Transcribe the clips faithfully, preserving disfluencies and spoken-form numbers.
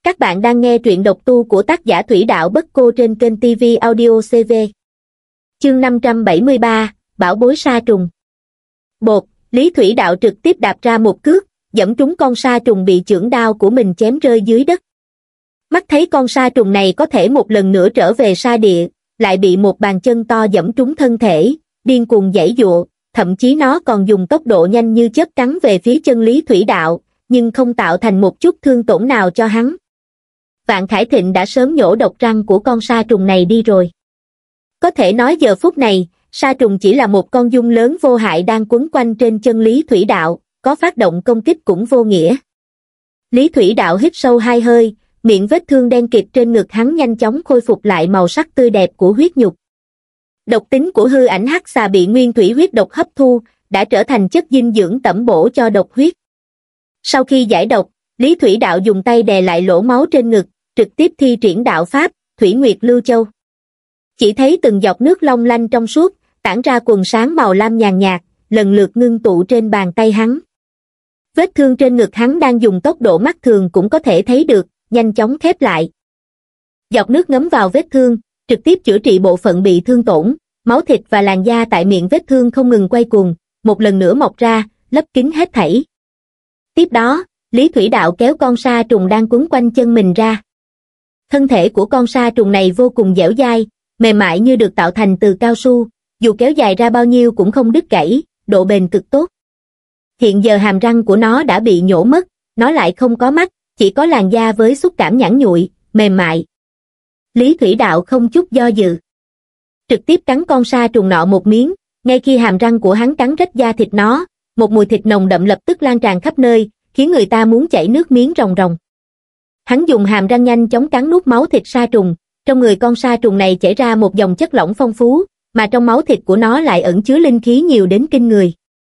Các bạn đang nghe truyện độc tu của tác giả Thủy Đạo Bất Cô trên kênh ti vi Audio xê vê. Chương năm trăm bảy mươi ba, Bảo bối sa trùng. Bột, Lý Thủy Đạo trực tiếp đạp ra một cước, giẫm trúng con sa trùng bị chưởng đao của mình chém rơi dưới đất. Mắt thấy con sa trùng này có thể một lần nữa trở về sa địa, lại bị một bàn chân to giẫm trúng thân thể, điên cuồng giãy giụa, thậm chí nó còn dùng tốc độ nhanh như chớp cắn về phía chân Lý Thủy Đạo, nhưng không tạo thành một chút thương tổn nào cho hắn. Vạn Khải Thịnh đã sớm nhổ độc răng của con sa trùng này đi rồi. Có thể nói giờ phút này, sa trùng chỉ là một con giun lớn vô hại đang quấn quanh trên chân Lý Thủy Đạo, có phát động công kích cũng vô nghĩa. Lý Thủy Đạo hít sâu hai hơi, miệng vết thương đen kịt trên ngực hắn nhanh chóng khôi phục lại màu sắc tươi đẹp của huyết nhục. Độc tính của hư ảnh hắc xà bị nguyên thủy huyết độc hấp thu, đã trở thành chất dinh dưỡng tẩm bổ cho độc huyết. Sau khi giải độc, Lý Thủy Đạo dùng tay đè lại lỗ máu trên ngực, trực tiếp thi triển đạo pháp, Thủy Nguyệt Lưu Châu. Chỉ thấy từng giọt nước long lanh trong suốt, tản ra quần sáng màu lam nhàn nhạt, lần lượt ngưng tụ trên bàn tay hắn. Vết thương trên ngực hắn đang dùng tốc độ mắt thường cũng có thể thấy được, nhanh chóng khép lại. Giọt nước ngấm vào vết thương, trực tiếp chữa trị bộ phận bị thương tổn, máu thịt và làn da tại miệng vết thương không ngừng quay cuồng, một lần nữa mọc ra, lấp kín hết thảy. Tiếp đó, Lý Thủy Đạo kéo con sa trùng đang quấn quanh chân mình ra. Thân thể của con sa trùng này vô cùng dẻo dai, mềm mại như được tạo thành từ cao su, dù kéo dài ra bao nhiêu cũng không đứt gãy, độ bền cực tốt. Hiện giờ hàm răng của nó đã bị nhổ mất, nó lại không có mắt, chỉ có làn da với xúc cảm nhẵn nhụi, mềm mại. Lý Thủy Đạo không chút do dự, trực tiếp cắn con sa trùng nọ một miếng, ngay khi hàm răng của hắn cắn rách da thịt nó, một mùi thịt nồng đậm lập tức lan tràn khắp nơi, khiến người ta muốn chảy nước miếng ròng ròng. Hắn dùng hàm răng nhanh chóng cắn nuốt máu thịt sa trùng, trong người con sa trùng này chảy ra một dòng chất lỏng phong phú, mà trong máu thịt của nó lại ẩn chứa linh khí nhiều đến kinh người.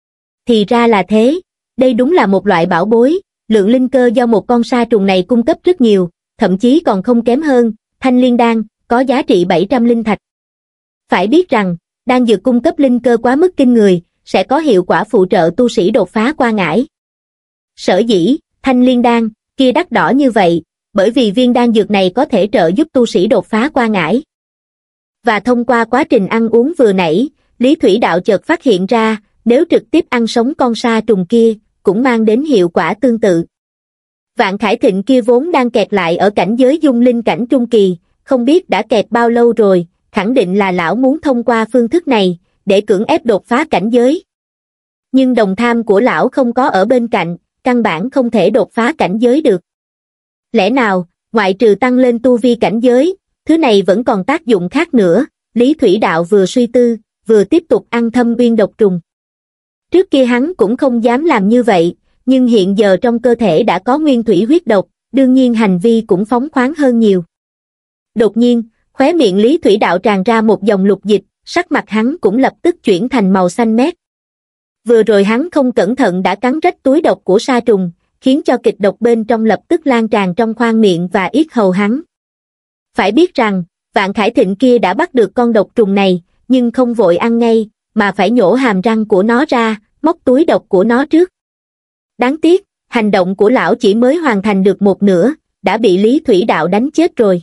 Thì ra là thế, đây đúng là một loại bảo bối, lượng linh cơ do một con sa trùng này cung cấp rất nhiều, thậm chí còn không kém hơn Thanh Liên Đan, có giá trị bảy trăm linh thạch. Phải biết rằng, đan dược cung cấp linh cơ quá mức kinh người, sẽ có hiệu quả phụ trợ tu sĩ đột phá qua ngải. Sở dĩ, Thanh Liên Đan kia đắt đỏ như vậy, bởi vì viên đan dược này có thể trợ giúp tu sĩ đột phá qua ngải. Và thông qua quá trình ăn uống vừa nãy, Lý Thủy Đạo chợt phát hiện ra, nếu trực tiếp ăn sống con sa trùng kia, cũng mang đến hiệu quả tương tự. Vạn Khải Thịnh kia vốn đang kẹt lại ở cảnh giới dung linh cảnh trung kỳ, không biết đã kẹt bao lâu rồi, khẳng định là lão muốn thông qua phương thức này, để cưỡng ép đột phá cảnh giới. Nhưng đồng tham của lão không có ở bên cạnh, căn bản không thể đột phá cảnh giới được. Lẽ nào, ngoại trừ tăng lên tu vi cảnh giới, thứ này vẫn còn tác dụng khác nữa, Lý Thủy Đạo vừa suy tư, vừa tiếp tục ăn thâm uyên độc trùng. Trước kia hắn cũng không dám làm như vậy, nhưng hiện giờ trong cơ thể đã có nguyên thủy huyết độc, đương nhiên hành vi cũng phóng khoáng hơn nhiều. Đột nhiên, khóe miệng Lý Thủy Đạo tràn ra một dòng lục dịch, sắc mặt hắn cũng lập tức chuyển thành màu xanh mét. Vừa rồi hắn không cẩn thận đã cắn rách túi độc của sa trùng, khiến cho kịch độc bên trong lập tức lan tràn trong khoang miệng và yết hầu hắn. Phải biết rằng, Vạn Khải Thịnh kia đã bắt được con độc trùng này, nhưng không vội ăn ngay, mà phải nhổ hàm răng của nó ra, móc túi độc của nó trước. Đáng tiếc, hành động của lão chỉ mới hoàn thành được một nửa, đã bị Lý Thủy Đạo đánh chết rồi.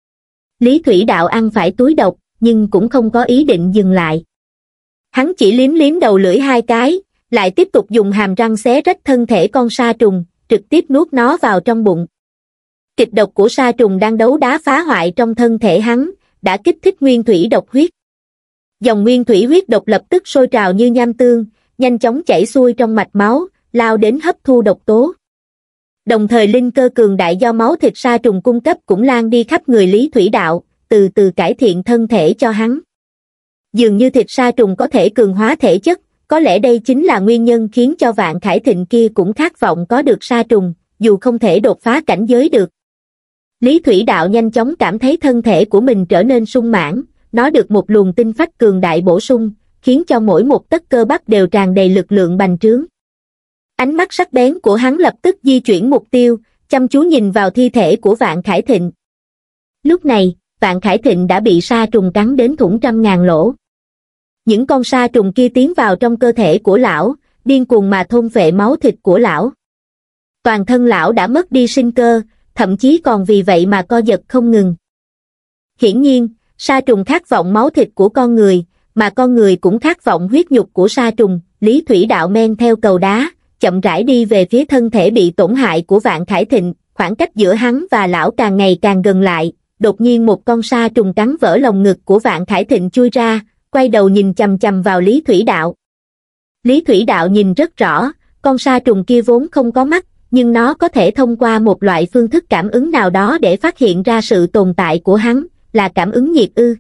Lý Thủy Đạo ăn phải túi độc, nhưng cũng không có ý định dừng lại. Hắn chỉ liếm liếm đầu lưỡi hai cái, lại tiếp tục dùng hàm răng xé rách thân thể con sa trùng, trực tiếp nuốt nó vào trong bụng. Kịch độc của sa trùng đang đấu đá phá hoại trong thân thể hắn, đã kích thích nguyên thủy độc huyết. Dòng nguyên thủy huyết độc lập tức sôi trào như nham tương, nhanh chóng chảy xuôi trong mạch máu, lao đến hấp thu độc tố. Đồng thời linh cơ cường đại do máu thịt sa trùng cung cấp cũng lan đi khắp người Lý Thủy Đạo, từ từ cải thiện thân thể cho hắn. Dường như thịt sa trùng có thể cường hóa thể chất, có lẽ đây chính là nguyên nhân khiến cho Vạn Khải Thịnh kia cũng khát vọng có được sa trùng, dù không thể đột phá cảnh giới được. Lý Thủy Đạo nhanh chóng cảm thấy thân thể của mình trở nên sung mãn, nó được một luồng tinh phách cường đại bổ sung, khiến cho mỗi một tấc cơ bắp đều tràn đầy lực lượng bành trướng. Ánh mắt sắc bén của hắn lập tức di chuyển mục tiêu, chăm chú nhìn vào thi thể của Vạn Khải Thịnh. Lúc này, Vạn Khải Thịnh đã bị sa trùng cắn đến thủng trăm ngàn lỗ. Những con sa trùng kia tiến vào trong cơ thể của lão, điên cuồng mà thôn phệ máu thịt của lão. Toàn thân lão đã mất đi sinh cơ, thậm thậm chí còn vì vậy mà co giật không ngừng. Hiển nhiên, sa trùng khát vọng máu thịt của con người, mà con người cũng khát vọng huyết nhục của sa trùng. Lý Thủy Đạo men theo cầu đá, chậm rãi đi về phía thân thể bị tổn hại của Vạn Khải Thịnh, khoảng cách giữa hắn và lão càng ngày càng gần lại. Đột nhiên một con sa trùng cắn vỡ lồng ngực của Vạn Khải Thịnh chui ra, quay đầu nhìn chằm chằm vào Lý Thủy Đạo. Lý Thủy Đạo nhìn rất rõ, con sa trùng kia vốn không có mắt, nhưng nó có thể thông qua một loại phương thức cảm ứng nào đó để phát hiện ra sự tồn tại của hắn, là cảm ứng nhiệt ư.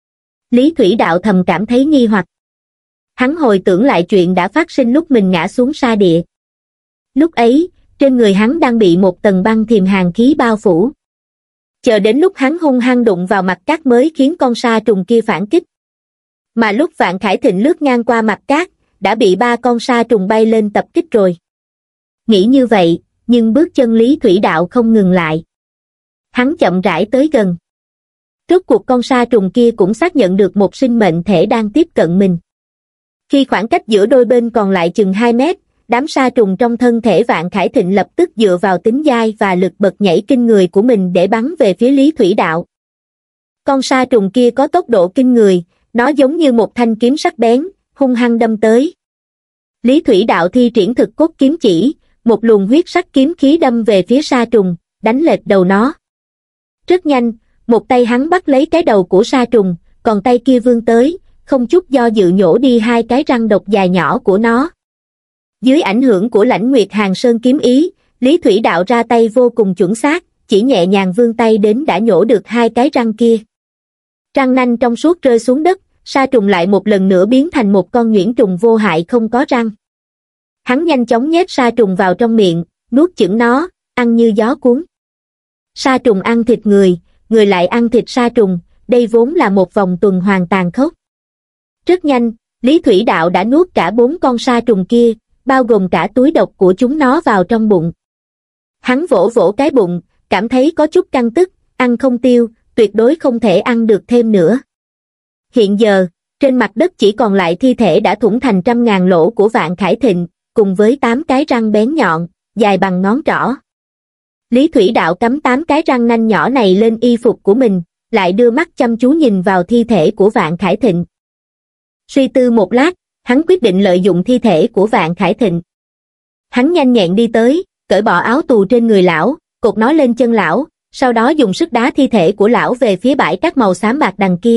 Lý Thủy Đạo thầm cảm thấy nghi hoặc. Hắn hồi tưởng lại chuyện đã phát sinh lúc mình ngã xuống sa địa. Lúc ấy, trên người hắn đang bị một tầng băng thiềm hàn khí bao phủ. Chờ đến lúc hắn hung hăng đụng vào mặt cát mới khiến con sa trùng kia phản kích. Mà lúc Vạn Khải Thịnh lướt ngang qua mặt cát, đã bị ba con sa trùng bay lên tập kích rồi. Nghĩ như vậy, nhưng bước chân Lý Thủy Đạo không ngừng lại. Hắn chậm rãi tới gần. Rốt cuộc con sa trùng kia cũng xác nhận được một sinh mệnh thể đang tiếp cận mình. Khi khoảng cách giữa đôi bên còn lại chừng hai mét, đám sa trùng trong thân thể Vạn Khải Thịnh lập tức dựa vào tính dai và lực bật nhảy kinh người của mình để bắn về phía Lý Thủy Đạo. Con sa trùng kia có tốc độ kinh người, nó giống như một thanh kiếm sắc bén, hung hăng đâm tới. Lý Thủy Đạo thi triển thực cốt kiếm chỉ, một luồng huyết sắc kiếm khí đâm về phía sa trùng, đánh lệch đầu nó. Rất nhanh, một tay hắn bắt lấy cái đầu của sa trùng, còn tay kia vươn tới, không chút do dự nhổ đi hai cái răng độc dài nhỏ của nó. Dưới ảnh hưởng của Lãnh Nguyệt Hàn Sơn kiếm ý, Lý Thủy Đạo ra tay vô cùng chuẩn xác, chỉ nhẹ nhàng vươn tay đến đã nhổ được hai cái răng kia. Răng nanh trong suốt rơi xuống đất, sa trùng lại một lần nữa biến thành một con nhuyễn trùng vô hại không có răng. Hắn nhanh chóng nhét sa trùng vào trong miệng, nuốt chửng nó, ăn như gió cuốn. Sa trùng ăn thịt người, người lại ăn thịt sa trùng, đây vốn là một vòng tuần hoàn tàn khốc. Rất nhanh, Lý Thủy Đạo đã nuốt cả bốn con sa trùng kia, bao gồm cả túi độc của chúng nó vào trong bụng. Hắn vỗ vỗ cái bụng, cảm thấy có chút căng tức, ăn không tiêu, tuyệt đối không thể ăn được thêm nữa. Hiện giờ, trên mặt đất chỉ còn lại thi thể đã thủng thành trăm ngàn lỗ của Vạn Khải Thịnh, cùng với tám cái răng bén nhọn, dài bằng ngón trỏ. Lý Thủy Đạo cắm tám cái răng nanh nhỏ này lên y phục của mình, lại đưa mắt chăm chú nhìn vào thi thể của Vạn Khải Thịnh. Suy tư một lát, hắn quyết định lợi dụng thi thể của Vạn Khải Thịnh. Hắn nhanh nhẹn đi tới, cởi bỏ áo tù trên người lão, cột nó lên chân lão, sau đó dùng sức đá thi thể của lão về phía bãi cát màu xám bạc đằng kia.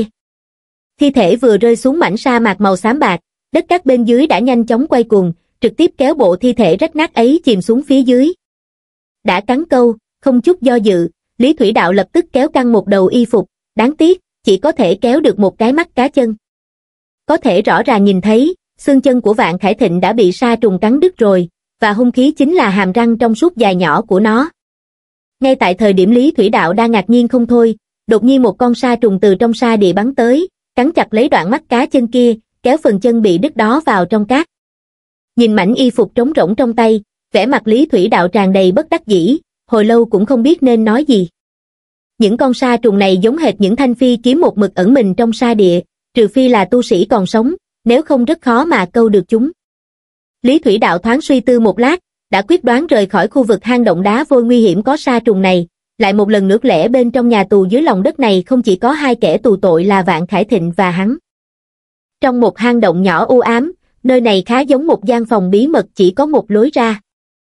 Thi thể vừa rơi xuống mảnh sa mạc màu xám bạc, đất cát bên dưới đã nhanh chóng quay cuồng, trực tiếp kéo bộ thi thể rách nát ấy chìm xuống phía dưới. Đã cắn câu, không chút do dự, Lý Thủy Đạo lập tức kéo căng một đầu y phục, đáng tiếc, chỉ có thể kéo được một cái mắt cá chân. Có thể rõ ràng nhìn thấy, xương chân của Vạn Khải Thịnh đã bị sa trùng cắn đứt rồi, và hung khí chính là hàm răng trong suốt dài nhỏ của nó. Ngay tại thời điểm Lý Thủy Đạo đang ngạc nhiên không thôi, đột nhiên một con sa trùng từ trong sa địa bắn tới, cắn chặt lấy đoạn mắt cá chân kia, kéo phần chân bị đứt đó vào trong cát. Nhìn mảnh y phục trống rỗng trong tay, vẻ mặt Lý Thủy Đạo tràn đầy bất đắc dĩ, hồi lâu cũng không biết nên nói gì. Những con sa trùng này giống hệt những thanh phi kiếm một mực ẩn mình trong sa địa, trừ phi là tu sĩ còn sống, nếu không rất khó mà câu được chúng. Lý Thủy Đạo thoáng suy tư một lát, đã quyết đoán rời khỏi khu vực hang động đá vôi nguy hiểm có sa trùng này, lại một lần nữa lẽ bên trong nhà tù dưới lòng đất này không chỉ có hai kẻ tù tội là Vạn Khải Thịnh và hắn. Trong một hang động nhỏ u ám, nơi này khá giống một gian phòng bí mật chỉ có một lối ra.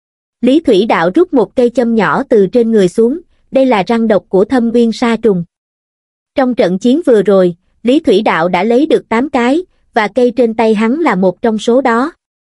Lý Thủy Đạo rút một cây châm nhỏ từ trên người xuống, đây là răng độc của Thâm Uyên sa trùng. Trong trận chiến vừa rồi, Lý Thủy Đạo đã lấy được tám cái, và cây trên tay hắn là một trong số đó.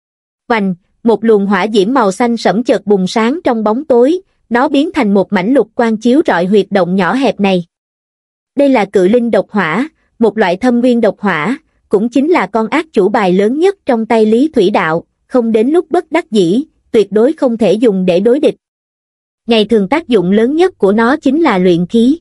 Oành, một luồng hỏa diễm màu xanh sẫm chợt bùng sáng trong bóng tối, nó biến thành một mảnh lục quang chiếu rọi huyệt động nhỏ hẹp này. Đây là cự linh độc hỏa, một loại thâm nguyên độc hỏa, cũng chính là con ác chủ bài lớn nhất trong tay Lý Thủy Đạo, không đến lúc bất đắc dĩ, tuyệt đối không thể dùng để đối địch. Ngày thường tác dụng lớn nhất của nó chính là luyện khí.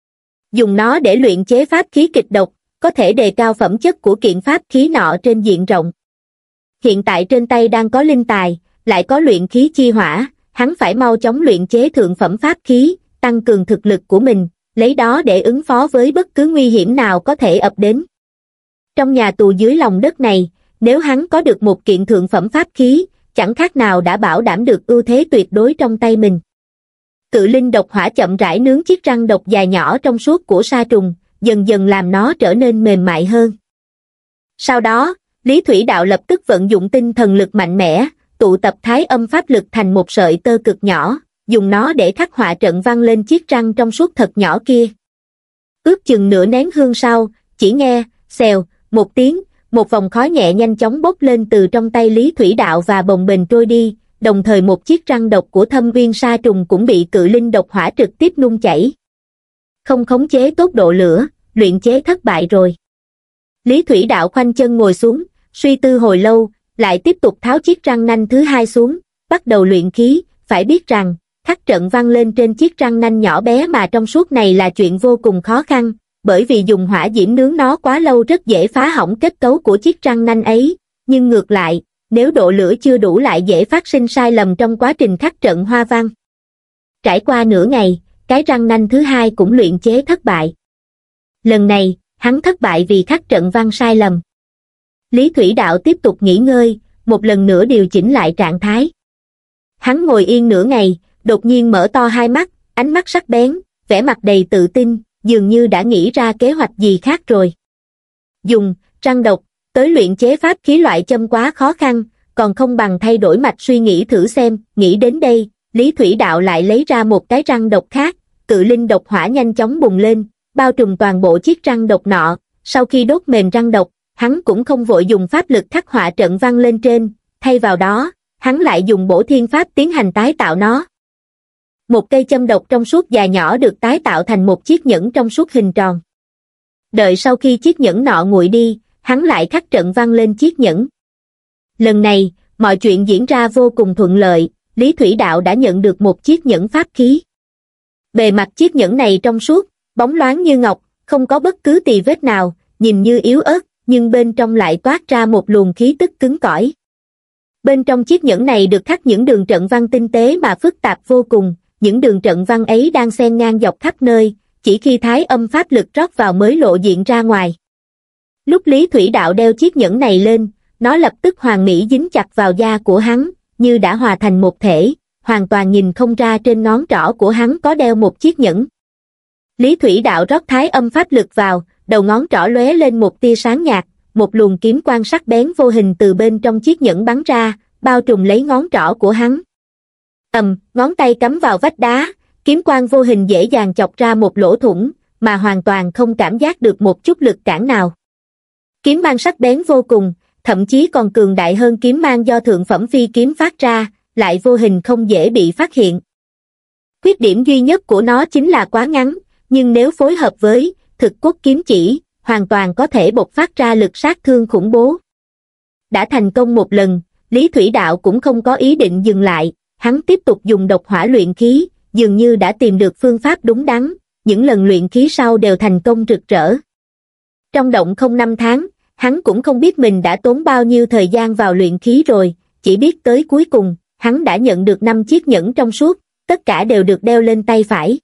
Dùng nó để luyện chế pháp khí kịch độc, có thể đề cao phẩm chất của kiện pháp khí nọ trên diện rộng. Hiện tại trên tay đang có linh tài, lại có luyện khí chi hỏa, hắn phải mau chóng luyện chế thượng phẩm pháp khí, tăng cường thực lực của mình, lấy đó để ứng phó với bất cứ nguy hiểm nào có thể ập đến. Trong nhà tù dưới lòng đất này, nếu hắn có được một kiện thượng phẩm pháp khí, chẳng khác nào đã bảo đảm được ưu thế tuyệt đối trong tay mình. Cự linh độc hỏa chậm rãi nướng chiếc răng độc dài nhỏ trong suốt của sa trùng, dần dần làm nó trở nên mềm mại hơn. Sau đó, Lý Thủy Đạo lập tức vận dụng tinh thần lực mạnh mẽ, tụ tập thái âm pháp lực thành một sợi tơ cực nhỏ, dùng nó để khắc họa trận văn lên chiếc răng trong suốt thật nhỏ kia. Ước chừng nửa nén hương sau, chỉ nghe, xèo, một tiếng, một vòng khói nhẹ nhanh chóng bốc lên từ trong tay Lý Thủy Đạo và bồng bềnh trôi đi, đồng thời một chiếc răng độc của Thâm Uyên sa trùng cũng bị cự linh độc hỏa trực tiếp nung chảy. Không khống chế tốt độ lửa, luyện chế thất bại rồi. Lý Thủy Đạo khoanh chân ngồi xuống, suy tư hồi lâu, lại tiếp tục tháo chiếc răng nanh thứ hai xuống, bắt đầu luyện khí. Phải biết rằng, khắc trận văn lên trên chiếc răng nanh nhỏ bé mà trong suốt này là chuyện vô cùng khó khăn, bởi vì dùng hỏa diễm nướng nó quá lâu rất dễ phá hỏng kết cấu của chiếc răng nanh ấy, nhưng ngược lại, nếu độ lửa chưa đủ lại dễ phát sinh sai lầm trong quá trình khắc trận hoa văn. Trải qua nửa ngày, cái răng nanh thứ hai cũng luyện chế thất bại. Lần này, hắn thất bại vì khắc trận văn sai lầm. Lý Thủy Đạo tiếp tục nghỉ ngơi, một lần nữa điều chỉnh lại trạng thái. Hắn ngồi yên nửa ngày, đột nhiên mở to hai mắt, ánh mắt sắc bén, vẻ mặt đầy tự tin, dường như đã nghĩ ra kế hoạch gì khác rồi. Dùng răng độc tới luyện chế pháp khí loại châm quá khó khăn, còn không bằng thay đổi mạch suy nghĩ thử xem. Nghĩ đến đây, Lý Thủy Đạo lại lấy ra một cái răng độc khác, cự linh độc hỏa nhanh chóng bùng lên, bao trùm toàn bộ chiếc răng độc nọ. Sau khi đốt mềm răng độc, hắn cũng không vội dùng pháp lực khắc họa trận văn lên trên, thay vào đó, hắn lại dùng bổ thiên pháp tiến hành tái tạo nó. Một cây châm độc trong suốt dài nhỏ được tái tạo thành một chiếc nhẫn trong suốt hình tròn. Đợi sau khi chiếc nhẫn nọ nguội đi, hắn lại khắc trận văn lên chiếc nhẫn. Lần này, mọi chuyện diễn ra vô cùng thuận lợi, Lý Thủy Đạo đã nhận được một chiếc nhẫn pháp khí. Bề mặt chiếc nhẫn này trong suốt, bóng loáng như ngọc, không có bất cứ tì vết nào, nhìn như yếu ớt, nhưng bên trong lại toát ra một luồng khí tức cứng cỏi. Bên trong chiếc nhẫn này được khắc những đường trận văn tinh tế mà phức tạp vô cùng, những đường trận văn ấy đang xen ngang dọc khắp nơi, chỉ khi thái âm pháp lực rót vào mới lộ diện ra ngoài. Lúc Lý Thủy Đạo đeo chiếc nhẫn này lên, nó lập tức hoàn mỹ dính chặt vào da của hắn, như đã hòa thành một thể, hoàn toàn nhìn không ra trên ngón trỏ của hắn có đeo một chiếc nhẫn. Lý Thủy Đạo rót thái âm pháp lực vào, đầu ngón trỏ lóe lên một tia sáng nhạt, một luồng kiếm quang sắc bén vô hình từ bên trong chiếc nhẫn bắn ra, bao trùm lấy ngón trỏ của hắn. Ầm, ngón tay cắm vào vách đá, kiếm quang vô hình dễ dàng chọc ra một lỗ thủng, mà hoàn toàn không cảm giác được một chút lực cản nào. Kiếm mang sắc bén vô cùng, thậm chí còn cường đại hơn kiếm mang do thượng phẩm phi kiếm phát ra, lại vô hình không dễ bị phát hiện. Khuyết điểm duy nhất của nó chính là quá ngắn, nhưng nếu phối hợp với thực cốt kiếm chỉ, hoàn toàn có thể bộc phát ra lực sát thương khủng bố. Đã thành công một lần, Lý Thủy Đạo cũng không có ý định dừng lại, hắn tiếp tục dùng độc hỏa luyện khí, dường như đã tìm được phương pháp đúng đắn, những lần luyện khí sau đều thành công rực rỡ. Trong động không năm tháng, hắn cũng không biết mình đã tốn bao nhiêu thời gian vào luyện khí rồi, chỉ biết tới cuối cùng, hắn đã nhận được năm chiếc nhẫn trong suốt, tất cả đều được đeo lên tay phải.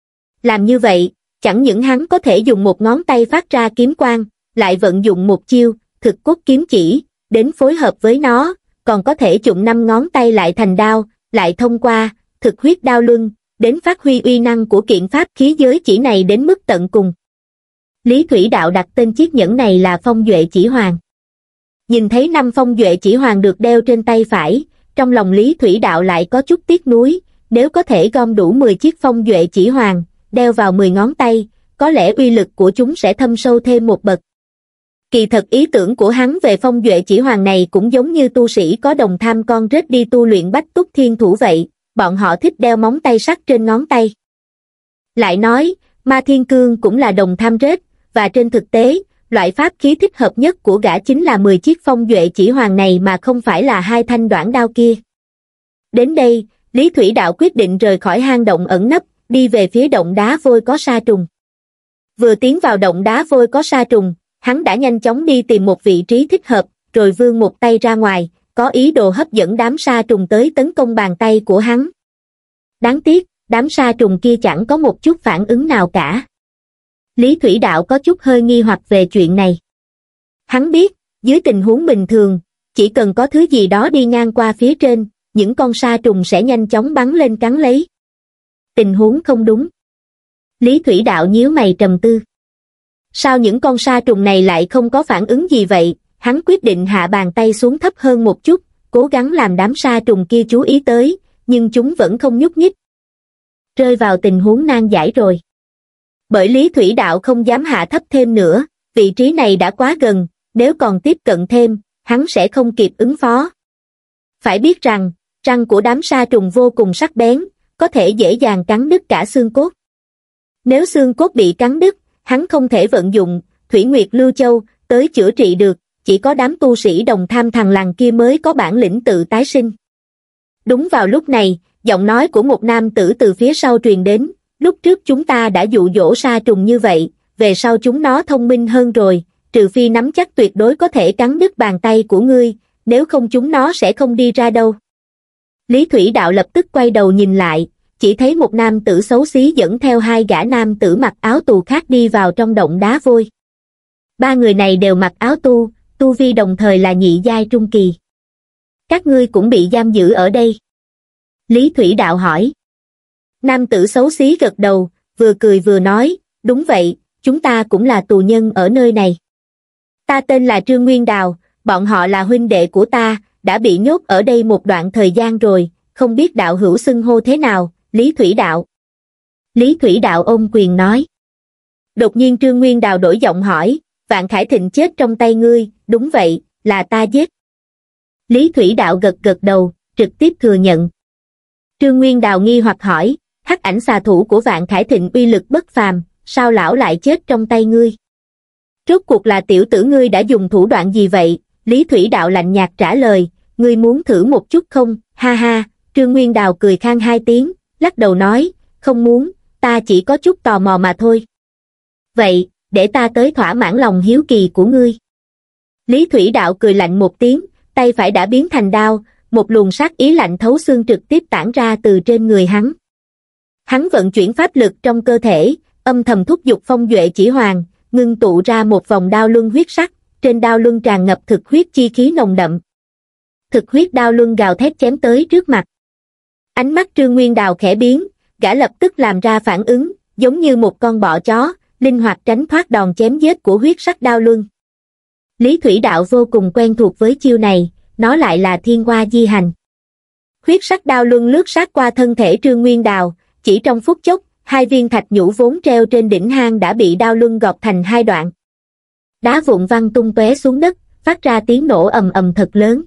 Làm như vậy, chẳng những hắn có thể dùng một ngón tay phát ra kiếm quang, lại vận dụng một chiêu, thực cốt kiếm chỉ, đến phối hợp với nó, còn có thể chụm năm ngón tay lại thành đao, lại thông qua thực huyết đao luân, đến phát huy uy năng của kiện pháp khí giới chỉ này đến mức tận cùng. Lý Thủy Đạo đặt tên chiếc nhẫn này là Phong Duệ Chỉ Hoàng. Nhìn thấy năm Phong Duệ Chỉ Hoàng được đeo trên tay phải, trong lòng Lý Thủy Đạo lại có chút tiếc nuối, nếu có thể gom đủ mười chiếc Phong Duệ Chỉ Hoàng, đeo vào mười ngón tay, có lẽ uy lực của chúng sẽ thâm sâu thêm một bậc. Kỳ thật ý tưởng của hắn về Phong Duệ Chỉ Hoàng này cũng giống như tu sĩ có đồng tham con rết đi tu luyện Bách Túc Thiên Thủ vậy, bọn họ thích đeo móng tay sắt trên ngón tay. Lại nói, Ma Thiên Cương cũng là đồng tham rết, và trên thực tế, loại pháp khí thích hợp nhất của gã chính là mười chiếc Phong Duệ Chỉ Hoàng này mà không phải là hai thanh đoản đao kia. Đến đây, Lý Thủy Đạo quyết định rời khỏi hang động ẩn nấp, đi về phía động đá vôi có sa trùng. Vừa tiến vào động đá vôi có sa trùng, hắn đã nhanh chóng đi tìm một vị trí thích hợp, rồi vươn một tay ra ngoài, có ý đồ hấp dẫn đám sa trùng tới tấn công bàn tay của hắn. Đáng tiếc, đám sa trùng kia chẳng có một chút phản ứng nào cả. Lý Thủy Đạo có chút hơi nghi hoặc về chuyện này. Hắn biết, dưới tình huống bình thường, chỉ cần có thứ gì đó đi ngang qua phía trên, những con sa trùng sẽ nhanh chóng bắn lên cắn lấy. tình huống không đúng. Lý Thủy Đạo nhíu mày trầm tư. Sao những con sa trùng này lại không có phản ứng gì vậy? Hắn quyết định hạ bàn tay xuống thấp hơn một chút, cố gắng làm đám sa trùng kia chú ý tới, nhưng chúng vẫn không nhúc nhích. Rơi vào tình huống nan giải rồi. Bởi Lý Thủy Đạo không dám hạ thấp thêm nữa, vị trí này đã quá gần, nếu còn tiếp cận thêm, hắn sẽ không kịp ứng phó. Phải biết rằng, răng của đám sa trùng vô cùng sắc bén, có thể dễ dàng cắn đứt cả xương cốt. Nếu xương cốt bị cắn đứt, hắn không thể vận dụng Thủy Nguyệt Lưu Châu tới chữa trị được, chỉ có đám tu sĩ đồng tham thằng lằn kia mới có bản lĩnh tự tái sinh. Đúng vào lúc này, giọng nói của một nam tử từ phía sau truyền đến, lúc trước chúng ta đã dụ dỗ sa trùng như vậy, về sau chúng nó thông minh hơn rồi, trừ phi nắm chắc tuyệt đối có thể cắn đứt bàn tay của ngươi, nếu không chúng nó sẽ không đi ra đâu. Lý Thủy Đạo lập tức quay đầu nhìn lại, chỉ thấy một nam tử xấu xí dẫn theo hai gã nam tử mặc áo tù khác đi vào trong động đá vôi. Ba người này đều mặc áo tu, tu vi đồng thời là nhị giai trung kỳ. Các ngươi cũng bị giam giữ ở đây. Lý Thủy Đạo hỏi. Nam tử xấu xí gật đầu, vừa cười vừa nói, đúng vậy, chúng ta cũng là tù nhân ở nơi này. Ta tên là Trương Nguyên Đào, bọn họ là huynh đệ của ta, đã bị nhốt ở đây một đoạn thời gian rồi, không biết đạo hữu xưng hô thế nào, Lý Thủy Đạo. Lý Thủy Đạo ôm quyền nói. Đột nhiên Trương Nguyên Đào đổi giọng hỏi, Vạn Khải Thịnh chết trong tay ngươi, đúng vậy, là ta giết. Lý Thủy Đạo gật gật đầu, trực tiếp thừa nhận. Trương Nguyên Đào nghi hoặc hỏi, hắc ảnh xà thủ của Vạn Khải Thịnh uy lực bất phàm, sao lão lại chết trong tay ngươi? Rốt cuộc là tiểu tử ngươi đã dùng thủ đoạn gì vậy? Lý Thủy Đạo lạnh nhạt trả lời, ngươi muốn thử một chút không? Ha ha, Trương Nguyên Đào cười khang hai tiếng, lắc đầu nói, không muốn, ta chỉ có chút tò mò mà thôi. Vậy, để ta tới thỏa mãn lòng hiếu kỳ của ngươi. Lý Thủy Đạo cười lạnh một tiếng, tay phải đã biến thành đao, một luồng sát ý lạnh thấu xương trực tiếp tản ra từ trên người hắn. Hắn vận chuyển pháp lực trong cơ thể, âm thầm thúc giục phong duệ chỉ hoàng, ngưng tụ ra một vòng đao luân huyết sắc, trên đao luân tràn ngập thực huyết chi khí nồng đậm. Thực huyết đao luân gào thét chém tới trước mặt. Ánh mắt Trương Nguyên Đào khẽ biến, gã lập tức làm ra phản ứng, giống như một con bọ chó, linh hoạt tránh thoát đòn chém giết của huyết sắc đao luân. Lý Thủy Đạo vô cùng quen thuộc với chiêu này, nó lại là Thiên Hoa Di Hành. Huyết sắc đao luân lướt sát qua thân thể Trương Nguyên Đào, chỉ trong phút chốc, hai viên thạch nhũ vốn treo trên đỉnh hang đã bị đao luân gọt thành hai đoạn. Đá vụn văng tung tóe xuống đất, phát ra tiếng nổ ầm ầm thật lớn.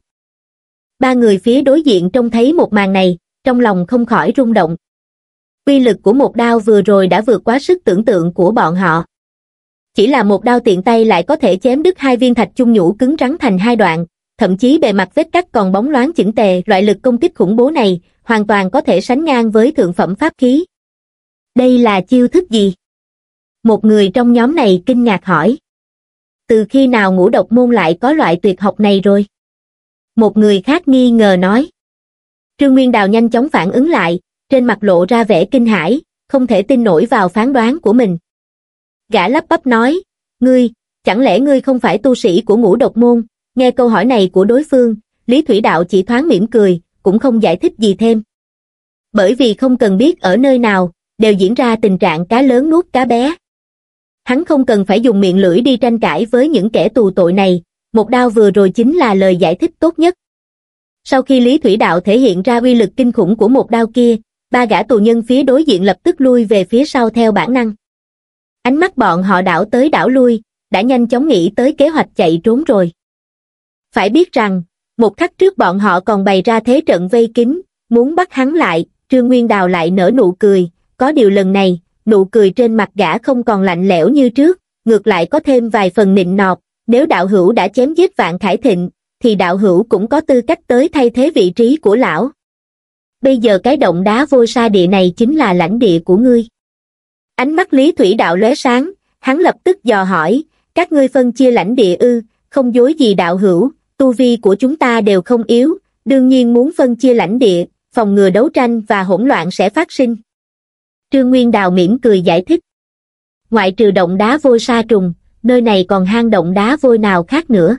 Ba người phía đối diện trông thấy một màn này, trong lòng không khỏi rung động. Uy lực của một đao vừa rồi đã vượt quá sức tưởng tượng của bọn họ. Chỉ là một đao tiện tay lại có thể chém đứt hai viên thạch chung nhũ cứng rắn thành hai đoạn, thậm chí bề mặt vết cắt còn bóng loáng chỉnh tề. Loại lực công kích khủng bố này, hoàn toàn có thể sánh ngang với thượng phẩm pháp khí. Đây là chiêu thức gì? Một người trong nhóm này kinh ngạc hỏi. Từ khi nào Ngũ Độc Môn lại có loại tuyệt học này rồi? Một người khác nghi ngờ nói. Trương Nguyên Đào nhanh chóng phản ứng lại, trên mặt lộ ra vẻ kinh hãi, không thể tin nổi vào phán đoán của mình. Gã lắp bắp nói, ngươi, chẳng lẽ ngươi không phải tu sĩ của Ngũ Độc Môn? Nghe câu hỏi này của đối phương, Lý Thủy Đạo chỉ thoáng mỉm cười, cũng không giải thích gì thêm. Bởi vì không cần biết ở nơi nào, đều diễn ra tình trạng cá lớn nuốt cá bé. Hắn không cần phải dùng miệng lưỡi đi tranh cãi với những kẻ tù tội này, một đao vừa rồi chính là lời giải thích tốt nhất. Sau khi Lý Thủy Đạo thể hiện ra uy lực kinh khủng của một đao kia, ba gã tù nhân phía đối diện lập tức lui về phía sau theo bản năng. Ánh mắt bọn họ đảo tới đảo lui, đã nhanh chóng nghĩ tới kế hoạch chạy trốn rồi. Phải biết rằng, một khắc trước bọn họ còn bày ra thế trận vây kín, muốn bắt hắn lại. Trương Nguyên Đào lại nở nụ cười, có điều lần này, nụ cười trên mặt gã không còn lạnh lẽo như trước, ngược lại có thêm vài phần nịnh nọt. Nếu đạo hữu đã chém giết Vạn Khải Thịnh, thì đạo hữu cũng có tư cách tới thay thế vị trí của lão. Bây giờ cái động đá vôi sa địa này chính là lãnh địa của ngươi. Ánh mắt Lý Thủy Đạo lóe sáng, hắn lập tức dò hỏi, các ngươi phân chia lãnh địa ư? Không dối gì đạo hữu, tu vi của chúng ta đều không yếu, đương nhiên muốn phân chia lãnh địa, phòng ngừa đấu tranh và hỗn loạn sẽ phát sinh. Trương Nguyên Đào mỉm cười giải thích. Ngoại trừ động đá vôi sa trùng, nơi này còn hang động đá vôi nào khác nữa?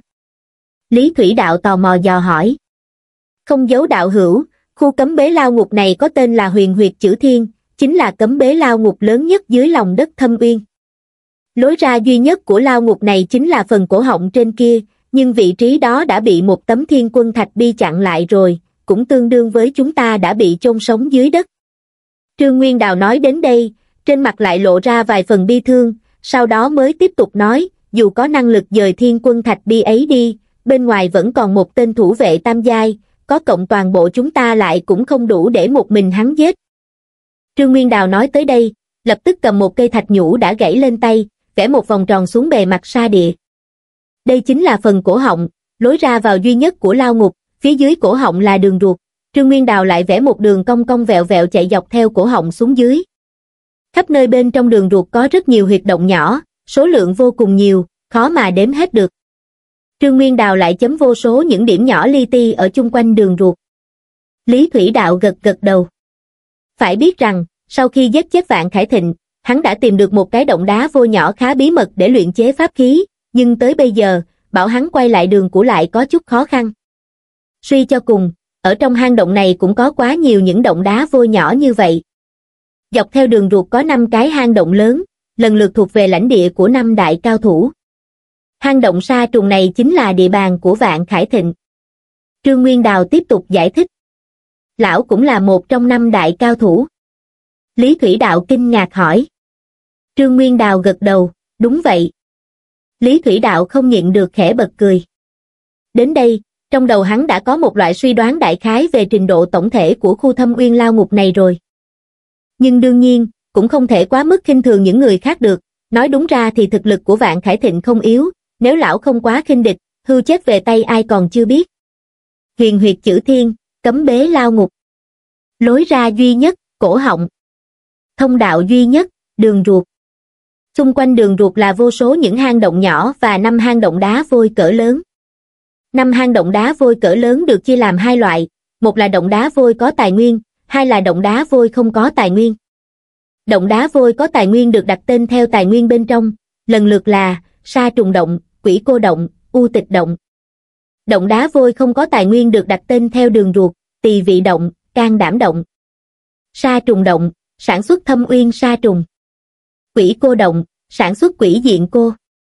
Lý Thủy Đạo tò mò dò hỏi. Không giấu đạo hữu, khu cấm bế lao ngục này có tên là Huyền Huyệt Chữ Thiên, chính là cấm bế lao ngục lớn nhất dưới lòng đất Thâm Uyên. Lối ra duy nhất của lao ngục này chính là phần cổ họng trên kia, nhưng vị trí đó đã bị một tấm thiên quân thạch bi chặn lại rồi, cũng tương đương với chúng ta đã bị chôn sống dưới đất. Trương Nguyên Đào nói đến đây, trên mặt lại lộ ra vài phần bi thương, sau đó mới tiếp tục nói, dù có năng lực dời thiên quân thạch bi ấy đi, bên ngoài vẫn còn một tên thủ vệ tam giai, có cộng toàn bộ chúng ta lại cũng không đủ để một mình hắn giết. Trương Nguyên Đào nói tới đây, lập tức cầm một cây thạch nhũ đã gãy lên tay, vẽ một vòng tròn xuống bề mặt sa địa. Đây chính là phần cổ họng, lối ra vào duy nhất của lao ngục, phía dưới cổ họng là đường ruột. Trương Nguyên Đào lại vẽ một đường cong cong vẹo vẹo chạy dọc theo cổ họng xuống dưới. Khắp nơi bên trong đường ruột có rất nhiều huyệt động nhỏ, số lượng vô cùng nhiều, khó mà đếm hết được. Trương Nguyên Đào lại chấm vô số những điểm nhỏ li ti ở chung quanh đường ruột. Lý Thủy Đạo gật gật đầu. Phải biết rằng, sau khi giết chết Vạn Khải Thịnh, hắn đã tìm được một cái động đá vôi nhỏ khá bí mật để luyện chế pháp khí, nhưng tới bây giờ, bảo hắn quay lại đường cũ lại có chút khó khăn. Suy cho cùng, ở trong hang động này cũng có quá nhiều những động đá vôi nhỏ như vậy. Dọc theo đường ruột có năm cái hang động lớn, lần lượt thuộc về lãnh địa của năm đại cao thủ. Hang động sa trùng này chính là địa bàn của Vạn Khải Thịnh. Trương Nguyên Đào tiếp tục giải thích. Lão cũng là một trong năm đại cao thủ. Lý Thủy Đạo kinh ngạc hỏi. Trương Nguyên Đào gật đầu, đúng vậy. Lý Thủy Đạo không nhịn được khẽ bật cười. Đến đây, trong đầu hắn đã có một loại suy đoán đại khái về trình độ tổng thể của khu Thâm Uyên lao ngục này rồi. Nhưng đương nhiên, cũng không thể quá mức khinh thường những người khác được, nói đúng ra thì thực lực của Vạn Khải Thịnh không yếu, nếu lão không quá khinh địch, hưu chết về tay ai còn chưa biết. Huyền huyệt chữ thiên, cấm bế lao ngục. Lối ra duy nhất, cổ họng. Thông đạo duy nhất, đường ruột. Xung quanh đường ruột là vô số những hang động nhỏ và năm hang động đá vôi cỡ lớn. Năm hang động đá vôi cỡ lớn được chia làm hai loại, một là động đá vôi có tài nguyên, hai là động đá vôi không có tài nguyên. Động đá vôi có tài nguyên được đặt tên theo tài nguyên bên trong, lần lượt là sa trùng động, quỷ cô động, u tịch động. Động đá vôi không có tài nguyên được đặt tên theo đường ruột, tỳ vị động, can đảm động. Sa trùng động, sản xuất thâm uyên sa trùng. Quỷ cô động, sản xuất quỷ diện cô.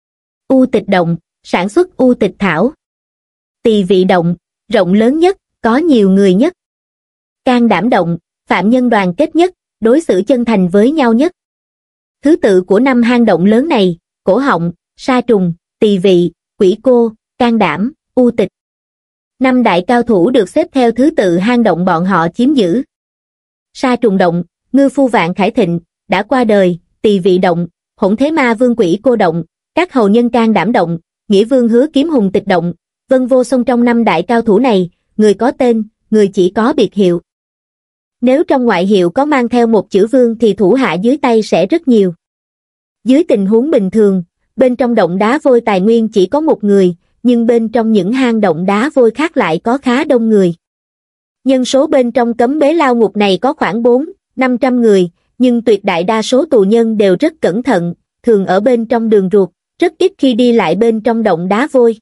U tịch động, sản xuất u tịch thảo. Tỳ vị động, rộng lớn nhất, có nhiều người nhất. Can đảm động, phạm nhân đoàn kết nhất, đối xử chân thành với nhau nhất. Thứ tự của năm hang động lớn này, cổ họng, sa trùng, tỳ vị, quỷ cô, can đảm, u tịch. Năm đại cao thủ được xếp theo thứ tự hang động bọn họ chiếm giữ. Sa trùng động, ngư phu Vạn Khải Thịnh, đã qua đời. Tỳ vị động, hỗn thế ma vương quỷ cô động, các hầu nhân can đảm động, nghĩa vương hứa kiếm hùng tịch động, vân vô song. Trong năm đại cao thủ này, người có tên, người chỉ có biệt hiệu. Nếu trong ngoại hiệu có mang theo một chữ vương thì thủ hạ dưới tay sẽ rất nhiều. Dưới tình huống bình thường, bên trong động đá vôi tài nguyên chỉ có một người, nhưng bên trong những hang động đá vôi khác lại có khá đông người. Nhân số bên trong cấm bế lao ngục này có khoảng bốn, năm trăm người, nhưng tuyệt đại đa số tù nhân đều rất cẩn thận, thường ở bên trong đường ruột, rất ít khi đi lại bên trong động đá vôi.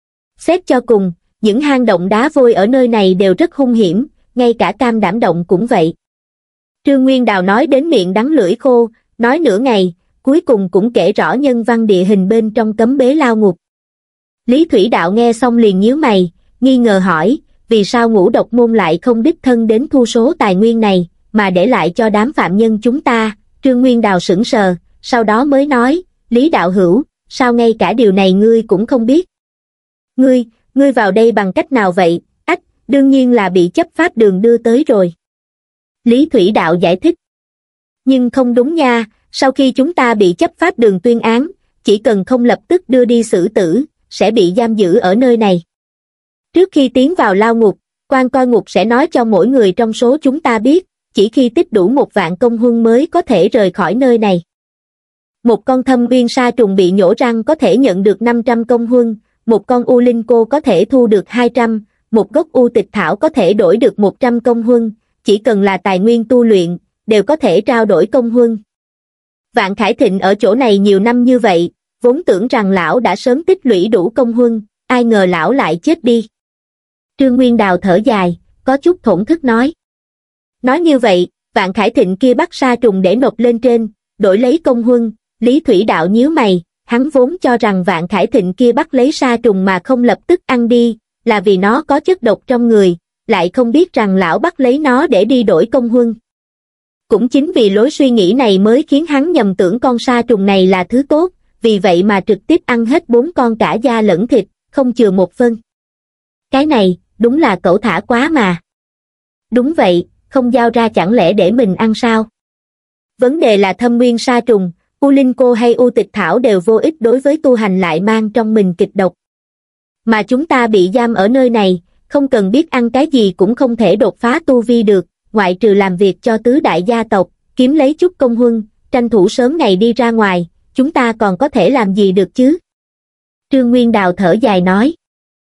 Xét cho cùng, những hang động đá vôi ở nơi này đều rất hung hiểm, ngay cả cam đảm động cũng vậy. Trương Nguyên Đào nói đến miệng đắng lưỡi khô, nói nửa ngày, cuối cùng cũng kể rõ nhân văn địa hình bên trong cấm bế lao ngục. Lý Thủy Đạo nghe xong liền nhíu mày, nghi ngờ hỏi, vì sao Ngũ Độc Môn lại không đích thân đến thu số tài nguyên này, mà để lại cho đám phạm nhân chúng ta? Trương Nguyên Đào sững sờ, sau đó mới nói, Lý đạo hữu, sao ngay cả điều này ngươi cũng không biết? Ngươi, ngươi vào đây bằng cách nào vậy? Ách, đương nhiên là bị chấp pháp đường đưa tới rồi. Lý Thủy Đạo giải thích. Nhưng không đúng nha, sau khi chúng ta bị chấp pháp đường tuyên án, chỉ cần không lập tức đưa đi xử tử, sẽ bị giam giữ ở nơi này. Trước khi tiến vào lao ngục, quan coi ngục sẽ nói cho mỗi người trong số chúng ta biết, chỉ khi tích đủ một vạn công huân mới có thể rời khỏi nơi này. Một con thâm uyên sa trùng bị nhổ răng có thể nhận được năm trăm công huân, một con u linh cô có thể thu được hai trăm, một gốc u tịch thảo có thể đổi được một trăm công huân, chỉ cần là tài nguyên tu luyện, đều có thể trao đổi công huân. Vạn Khải Thịnh ở chỗ này nhiều năm như vậy, vốn tưởng rằng lão đã sớm tích lũy đủ công huân, ai ngờ lão lại chết đi. Trương Nguyên Đào thở dài, có chút thổn thức nói. Nói như vậy, Vạn Khải Thịnh kia bắt sa trùng để nộp lên trên, đổi lấy công huân. Lý Thủy Đạo nhíu mày, hắn vốn cho rằng Vạn Khải Thịnh kia bắt lấy sa trùng mà không lập tức ăn đi, là vì nó có chất độc trong người, lại không biết rằng lão bắt lấy nó để đi đổi công huân. Cũng chính vì lối suy nghĩ này mới khiến hắn nhầm tưởng con sa trùng này là thứ tốt, vì vậy mà trực tiếp ăn hết bốn con cả da lẫn thịt, không chừa một phân. Cái này, đúng là cẩu thả quá mà. Đúng vậy, không giao ra chẳng lẽ để mình ăn sao? Vấn đề là thâm nguyên sa trùng, U Linh Cô hay U Tịch Thảo đều vô ích đối với tu hành, lại mang trong mình kịch độc. Mà chúng ta bị giam ở nơi này, không cần biết ăn cái gì cũng không thể đột phá tu vi được, ngoại trừ làm việc cho tứ đại gia tộc, kiếm lấy chút công huân, tranh thủ sớm ngày đi ra ngoài, chúng ta còn có thể làm gì được chứ? Trương Nguyên Đào thở dài nói.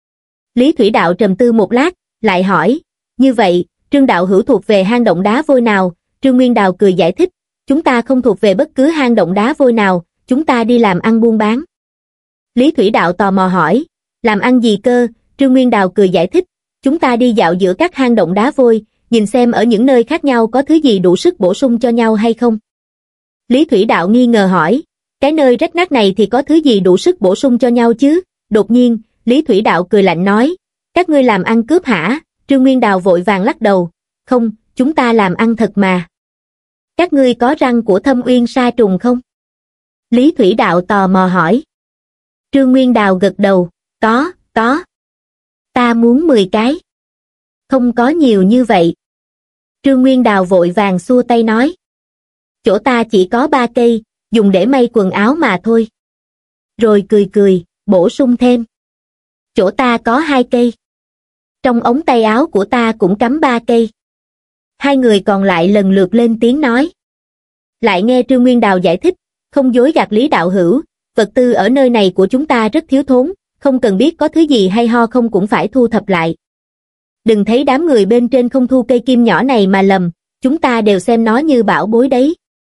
Lý Thủy Đạo trầm tư một lát, lại hỏi, như vậy, Trương đạo hữu thuộc về hang động đá vôi nào? Trương Nguyên Đào cười giải thích, chúng ta không thuộc về bất cứ hang động đá vôi nào, chúng ta đi làm ăn buôn bán. Lý Thủy Đạo tò mò hỏi, làm ăn gì cơ? Trương Nguyên Đào cười giải thích, chúng ta đi dạo giữa các hang động đá vôi, nhìn xem ở những nơi khác nhau có thứ gì đủ sức bổ sung cho nhau hay không. Lý Thủy Đạo nghi ngờ hỏi, cái nơi rách nát này thì có thứ gì đủ sức bổ sung cho nhau chứ? Đột nhiên, Lý Thủy Đạo cười lạnh nói, các ngươi làm ăn cướp hả? Trương Nguyên Đào vội vàng lắc đầu, không, chúng ta làm ăn thật mà. Các ngươi có răng của thâm uyên sa trùng không? Lý Thủy Đạo tò mò hỏi. Trương Nguyên Đào gật đầu, có, có. Ta muốn mười cái. Không có nhiều như vậy. Trương Nguyên Đào vội vàng xua tay nói. Chỗ ta chỉ có ba cây, dùng để may quần áo mà thôi. Rồi cười cười, bổ sung thêm. Chỗ ta có hai cây. Trong ống tay áo của ta cũng cắm ba cây. Hai người còn lại lần lượt lên tiếng nói. Lại nghe Trương Nguyên Đào giải thích, không dối gạt Lý đạo hữu, vật tư ở nơi này của chúng ta rất thiếu thốn, không cần biết có thứ gì hay ho không cũng phải thu thập lại. Đừng thấy đám người bên trên không thu cây kim nhỏ này mà lầm, chúng ta đều xem nó như bảo bối đấy.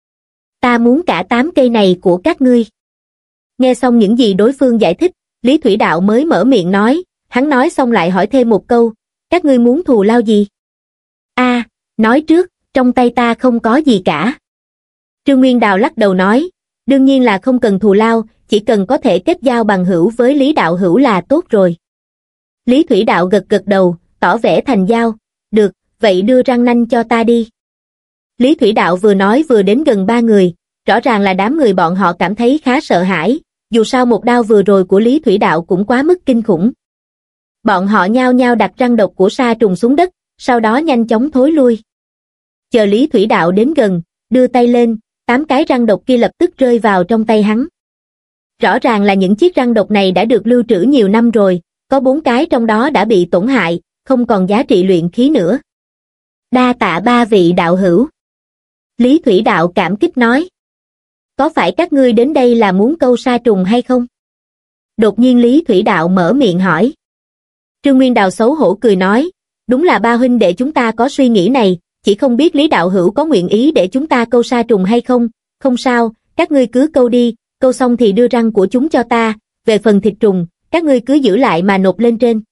Ta muốn cả tám cây này của các ngươi. Nghe xong những gì đối phương giải thích, Lý Thủy Đạo mới mở miệng nói, hắn nói xong lại hỏi thêm một câu, các ngươi muốn thù lao gì? A, à, nói trước, trong tay ta không có gì cả. Trương Nguyên Đào lắc đầu nói, đương nhiên là không cần thù lao, chỉ cần có thể kết giao bằng hữu với Lý đạo hữu là tốt rồi. Lý Thủy Đạo gật gật đầu, tỏ vẻ thành giao, được, vậy đưa răng nanh cho ta đi. Lý Thủy Đạo vừa nói vừa đến gần ba người, rõ ràng là đám người bọn họ cảm thấy khá sợ hãi, dù sao một đao vừa rồi của Lý Thủy Đạo cũng quá mức kinh khủng. Bọn họ nhao nhao đặt răng độc của sa trùng xuống đất, sau đó nhanh chóng thối lui. Chờ Lý Thủy Đạo đến gần, đưa tay lên, tám cái răng độc kia lập tức rơi vào trong tay hắn. Rõ ràng là những chiếc răng độc này đã được lưu trữ nhiều năm rồi, có bốn cái trong đó đã bị tổn hại, không còn giá trị luyện khí nữa. Đa tạ ba vị đạo hữu. Lý Thủy Đạo cảm kích nói. Có phải các ngươi đến đây là muốn câu sa trùng hay không? Đột nhiên Lý Thủy Đạo mở miệng hỏi. Trương Nguyên Đào xấu hổ cười nói, đúng là ba huynh đệ chúng ta có suy nghĩ này, chỉ không biết Lý đạo hữu có nguyện ý để chúng ta câu sa trùng hay không, không sao, các ngươi cứ câu đi, câu xong thì đưa răng của chúng cho ta, về phần thịt trùng, các ngươi cứ giữ lại mà nộp lên trên.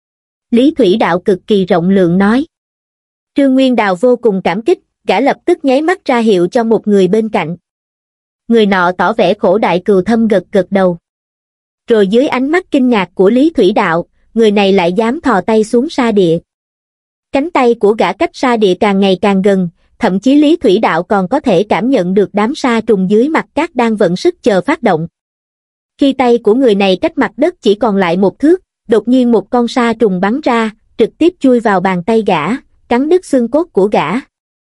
Lý Thủy Đạo cực kỳ rộng lượng nói. Trương Nguyên Đào vô cùng cảm kích, gã lập tức nháy mắt ra hiệu cho một người bên cạnh. Người nọ tỏ vẻ khổ đại cừu thâm gật gật đầu. Rồi dưới ánh mắt kinh ngạc của Lý Thủy Đạo, người này lại dám thò tay xuống sa địa. Cánh tay của gã cách sa địa càng ngày càng gần, thậm chí Lý Thủy Đạo còn có thể cảm nhận được đám sa trùng dưới mặt cát đang vận sức chờ phát động. Khi tay của người này cách mặt đất chỉ còn lại một thước, đột nhiên một con sa trùng bắn ra, trực tiếp chui vào bàn tay gã, cắn đứt xương cốt của gã. Á!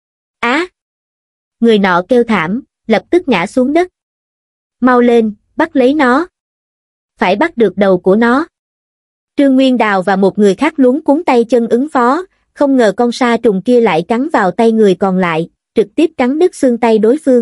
À, người nọ kêu thảm, lập tức ngã xuống đất. Mau lên, bắt lấy nó. Phải bắt được đầu của nó. Trương Nguyên Đào và một người khác luống cuống tay chân ứng phó, không ngờ con sa trùng kia lại cắn vào tay người còn lại, trực tiếp cắn đứt xương tay đối phương.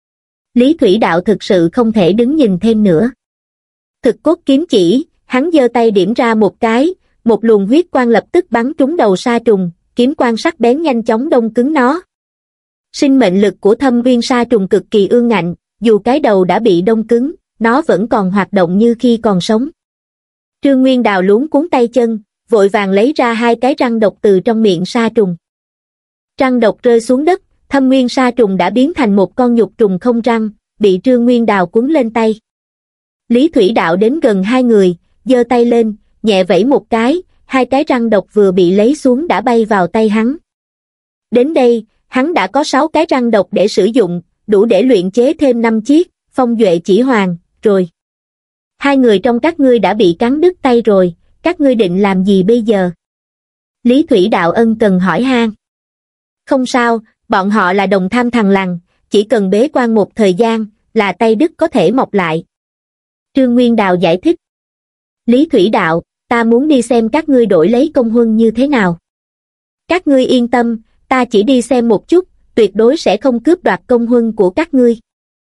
Lý Thủy Đạo thực sự không thể đứng nhìn thêm nữa. Thực cốt kiếm chỉ, hắn giơ tay điểm ra một cái, một luồng huyết quang lập tức bắn trúng đầu sa trùng, kiếm quang sắc bén nhanh chóng đông cứng nó. Sinh mệnh lực của thâm uyên sa trùng cực kỳ ương ngạnh, dù cái đầu đã bị đông cứng, nó vẫn còn hoạt động như khi còn sống. Trương Nguyên Đào luống cuống tay chân, vội vàng lấy ra hai cái răng độc từ trong miệng sa trùng. Răng độc rơi xuống đất, Thâm nguyên sa trùng đã biến thành một con nhục trùng không răng, bị Trương Nguyên Đào quấn lên tay. Lý Thủy Đạo đến gần hai người, giơ tay lên, nhẹ vẫy một cái, hai cái răng độc vừa bị lấy xuống đã bay vào tay hắn. Đến đây, hắn đã có sáu cái răng độc để sử dụng, đủ để luyện chế thêm năm chiếc, phong duệ chỉ hoàng, rồi. Hai người trong các ngươi đã bị cắn đứt tay rồi, các ngươi định làm gì bây giờ? Lý Thủy Đạo ân cần hỏi han. Không sao, bọn họ là đồng tham thằng lằn, chỉ cần bế quan một thời gian, là tay đứt có thể mọc lại. Trương Nguyên Đào giải thích. Lý Thủy Đạo, ta muốn đi xem các ngươi đổi lấy công huân như thế nào. Các ngươi yên tâm, ta chỉ đi xem một chút, tuyệt đối sẽ không cướp đoạt công huân của các ngươi.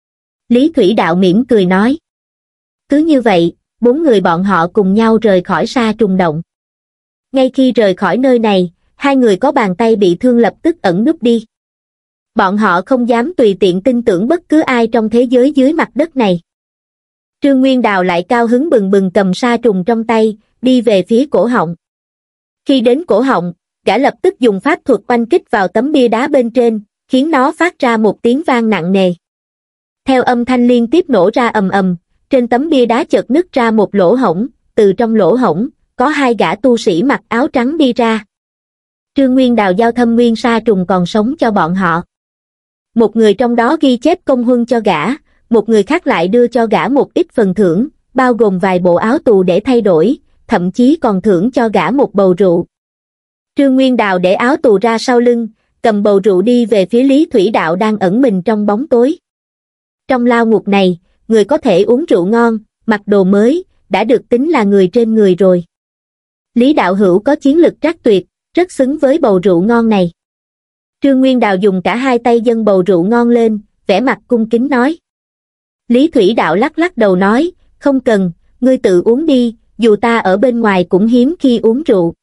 Lý Thủy Đạo mỉm cười nói. Cứ như vậy, bốn người bọn họ cùng nhau rời khỏi sa trùng động. Ngay khi rời khỏi nơi này, hai người có bàn tay bị thương lập tức ẩn núp đi. Bọn họ không dám tùy tiện tin tưởng bất cứ ai trong thế giới dưới mặt đất này. Trương Nguyên Đào lại cao hứng bừng bừng cầm sa trùng trong tay, đi về phía cổ họng. Khi đến cổ họng, gã lập tức dùng pháp thuật oanh kích vào tấm bia đá bên trên, khiến nó phát ra một tiếng vang nặng nề. Theo âm thanh liên tiếp nổ ra ầm ầm, trên tấm bia đá chợt nứt ra một lỗ hổng, từ trong lỗ hổng, có hai gã tu sĩ mặc áo trắng đi ra. Trương Nguyên Đào giao thâm nguyên sa trùng còn sống cho bọn họ. Một người trong đó ghi chép công huân cho gã, một người khác lại đưa cho gã một ít phần thưởng, bao gồm vài bộ áo tù để thay đổi, thậm chí còn thưởng cho gã một bầu rượu. Trương Nguyên Đào để áo tù ra sau lưng, cầm bầu rượu đi về phía Lý Thủy Đạo đang ẩn mình trong bóng tối. Trong lao ngục này, người có thể uống rượu ngon, mặc đồ mới, đã được tính là người trên người rồi. Lý đạo hữu có chiến lực trắc tuyệt, rất xứng với bầu rượu ngon này. Trương Nguyên Đào dùng cả hai tay dâng bầu rượu ngon lên, vẻ mặt cung kính nói. Lý Thủy Đạo lắc lắc đầu nói, không cần, ngươi tự uống đi, dù ta ở bên ngoài cũng hiếm khi uống rượu.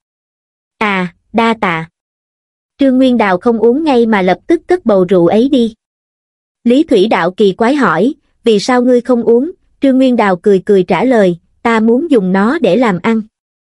À, đa tạ. Trương Nguyên Đào không uống ngay mà lập tức cất bầu rượu ấy đi. Lý Thủy Đạo kỳ quái hỏi, vì sao ngươi không uống? Trương Nguyên Đào cười cười trả lời, ta muốn dùng nó để làm ăn.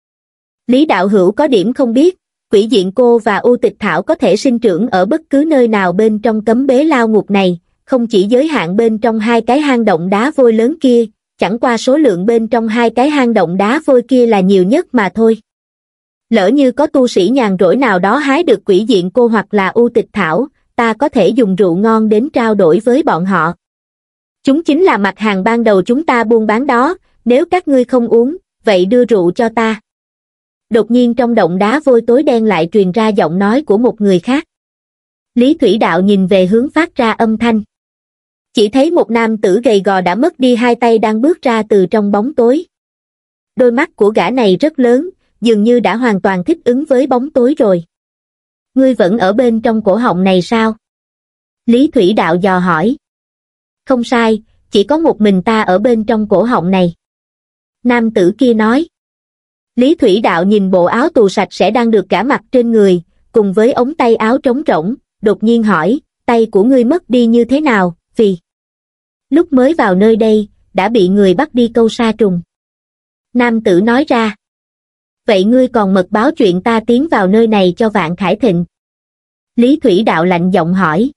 Lý đạo hữu có điểm không biết, Quỷ Diện Cô và U Tịch Thảo có thể sinh trưởng ở bất cứ nơi nào bên trong cấm bế lao ngục này, không chỉ giới hạn bên trong hai cái hang động đá vôi lớn kia, chẳng qua số lượng bên trong hai cái hang động đá vôi kia là nhiều nhất mà thôi. Lỡ như có tu sĩ nhàn rỗi nào đó hái được Quỷ Diện Cô hoặc là U Tịch Thảo, ta có thể dùng rượu ngon đến trao đổi với bọn họ. Chúng chính là mặt hàng ban đầu chúng ta buôn bán đó, nếu các ngươi không uống, vậy đưa rượu cho ta. Đột nhiên trong động đá vôi tối đen lại truyền ra giọng nói của một người khác. Lý Thủy Đạo nhìn về hướng phát ra âm thanh. Chỉ thấy một nam tử gầy gò đã mất đi hai tay đang bước ra từ trong bóng tối. Đôi mắt của gã này rất lớn, dường như đã hoàn toàn thích ứng với bóng tối rồi. Ngươi vẫn ở bên trong cổ họng này sao? Lý Thủy Đạo dò hỏi. Không sai, chỉ có một mình ta ở bên trong cổ họng này. Nam tử kia nói. Lý Thủy Đạo nhìn bộ áo tù sạch sẽ đang được gã mặc trên người, cùng với ống tay áo trống rỗng, đột nhiên hỏi, tay của ngươi mất đi như thế nào? Vì lúc mới vào nơi đây, đã bị người bắt đi câu sa trùng. Nam tử nói ra. Vậy ngươi còn mật báo chuyện ta tiến vào nơi này cho Vạn Khải Thịnh? Lý Thủy Đạo lạnh giọng hỏi.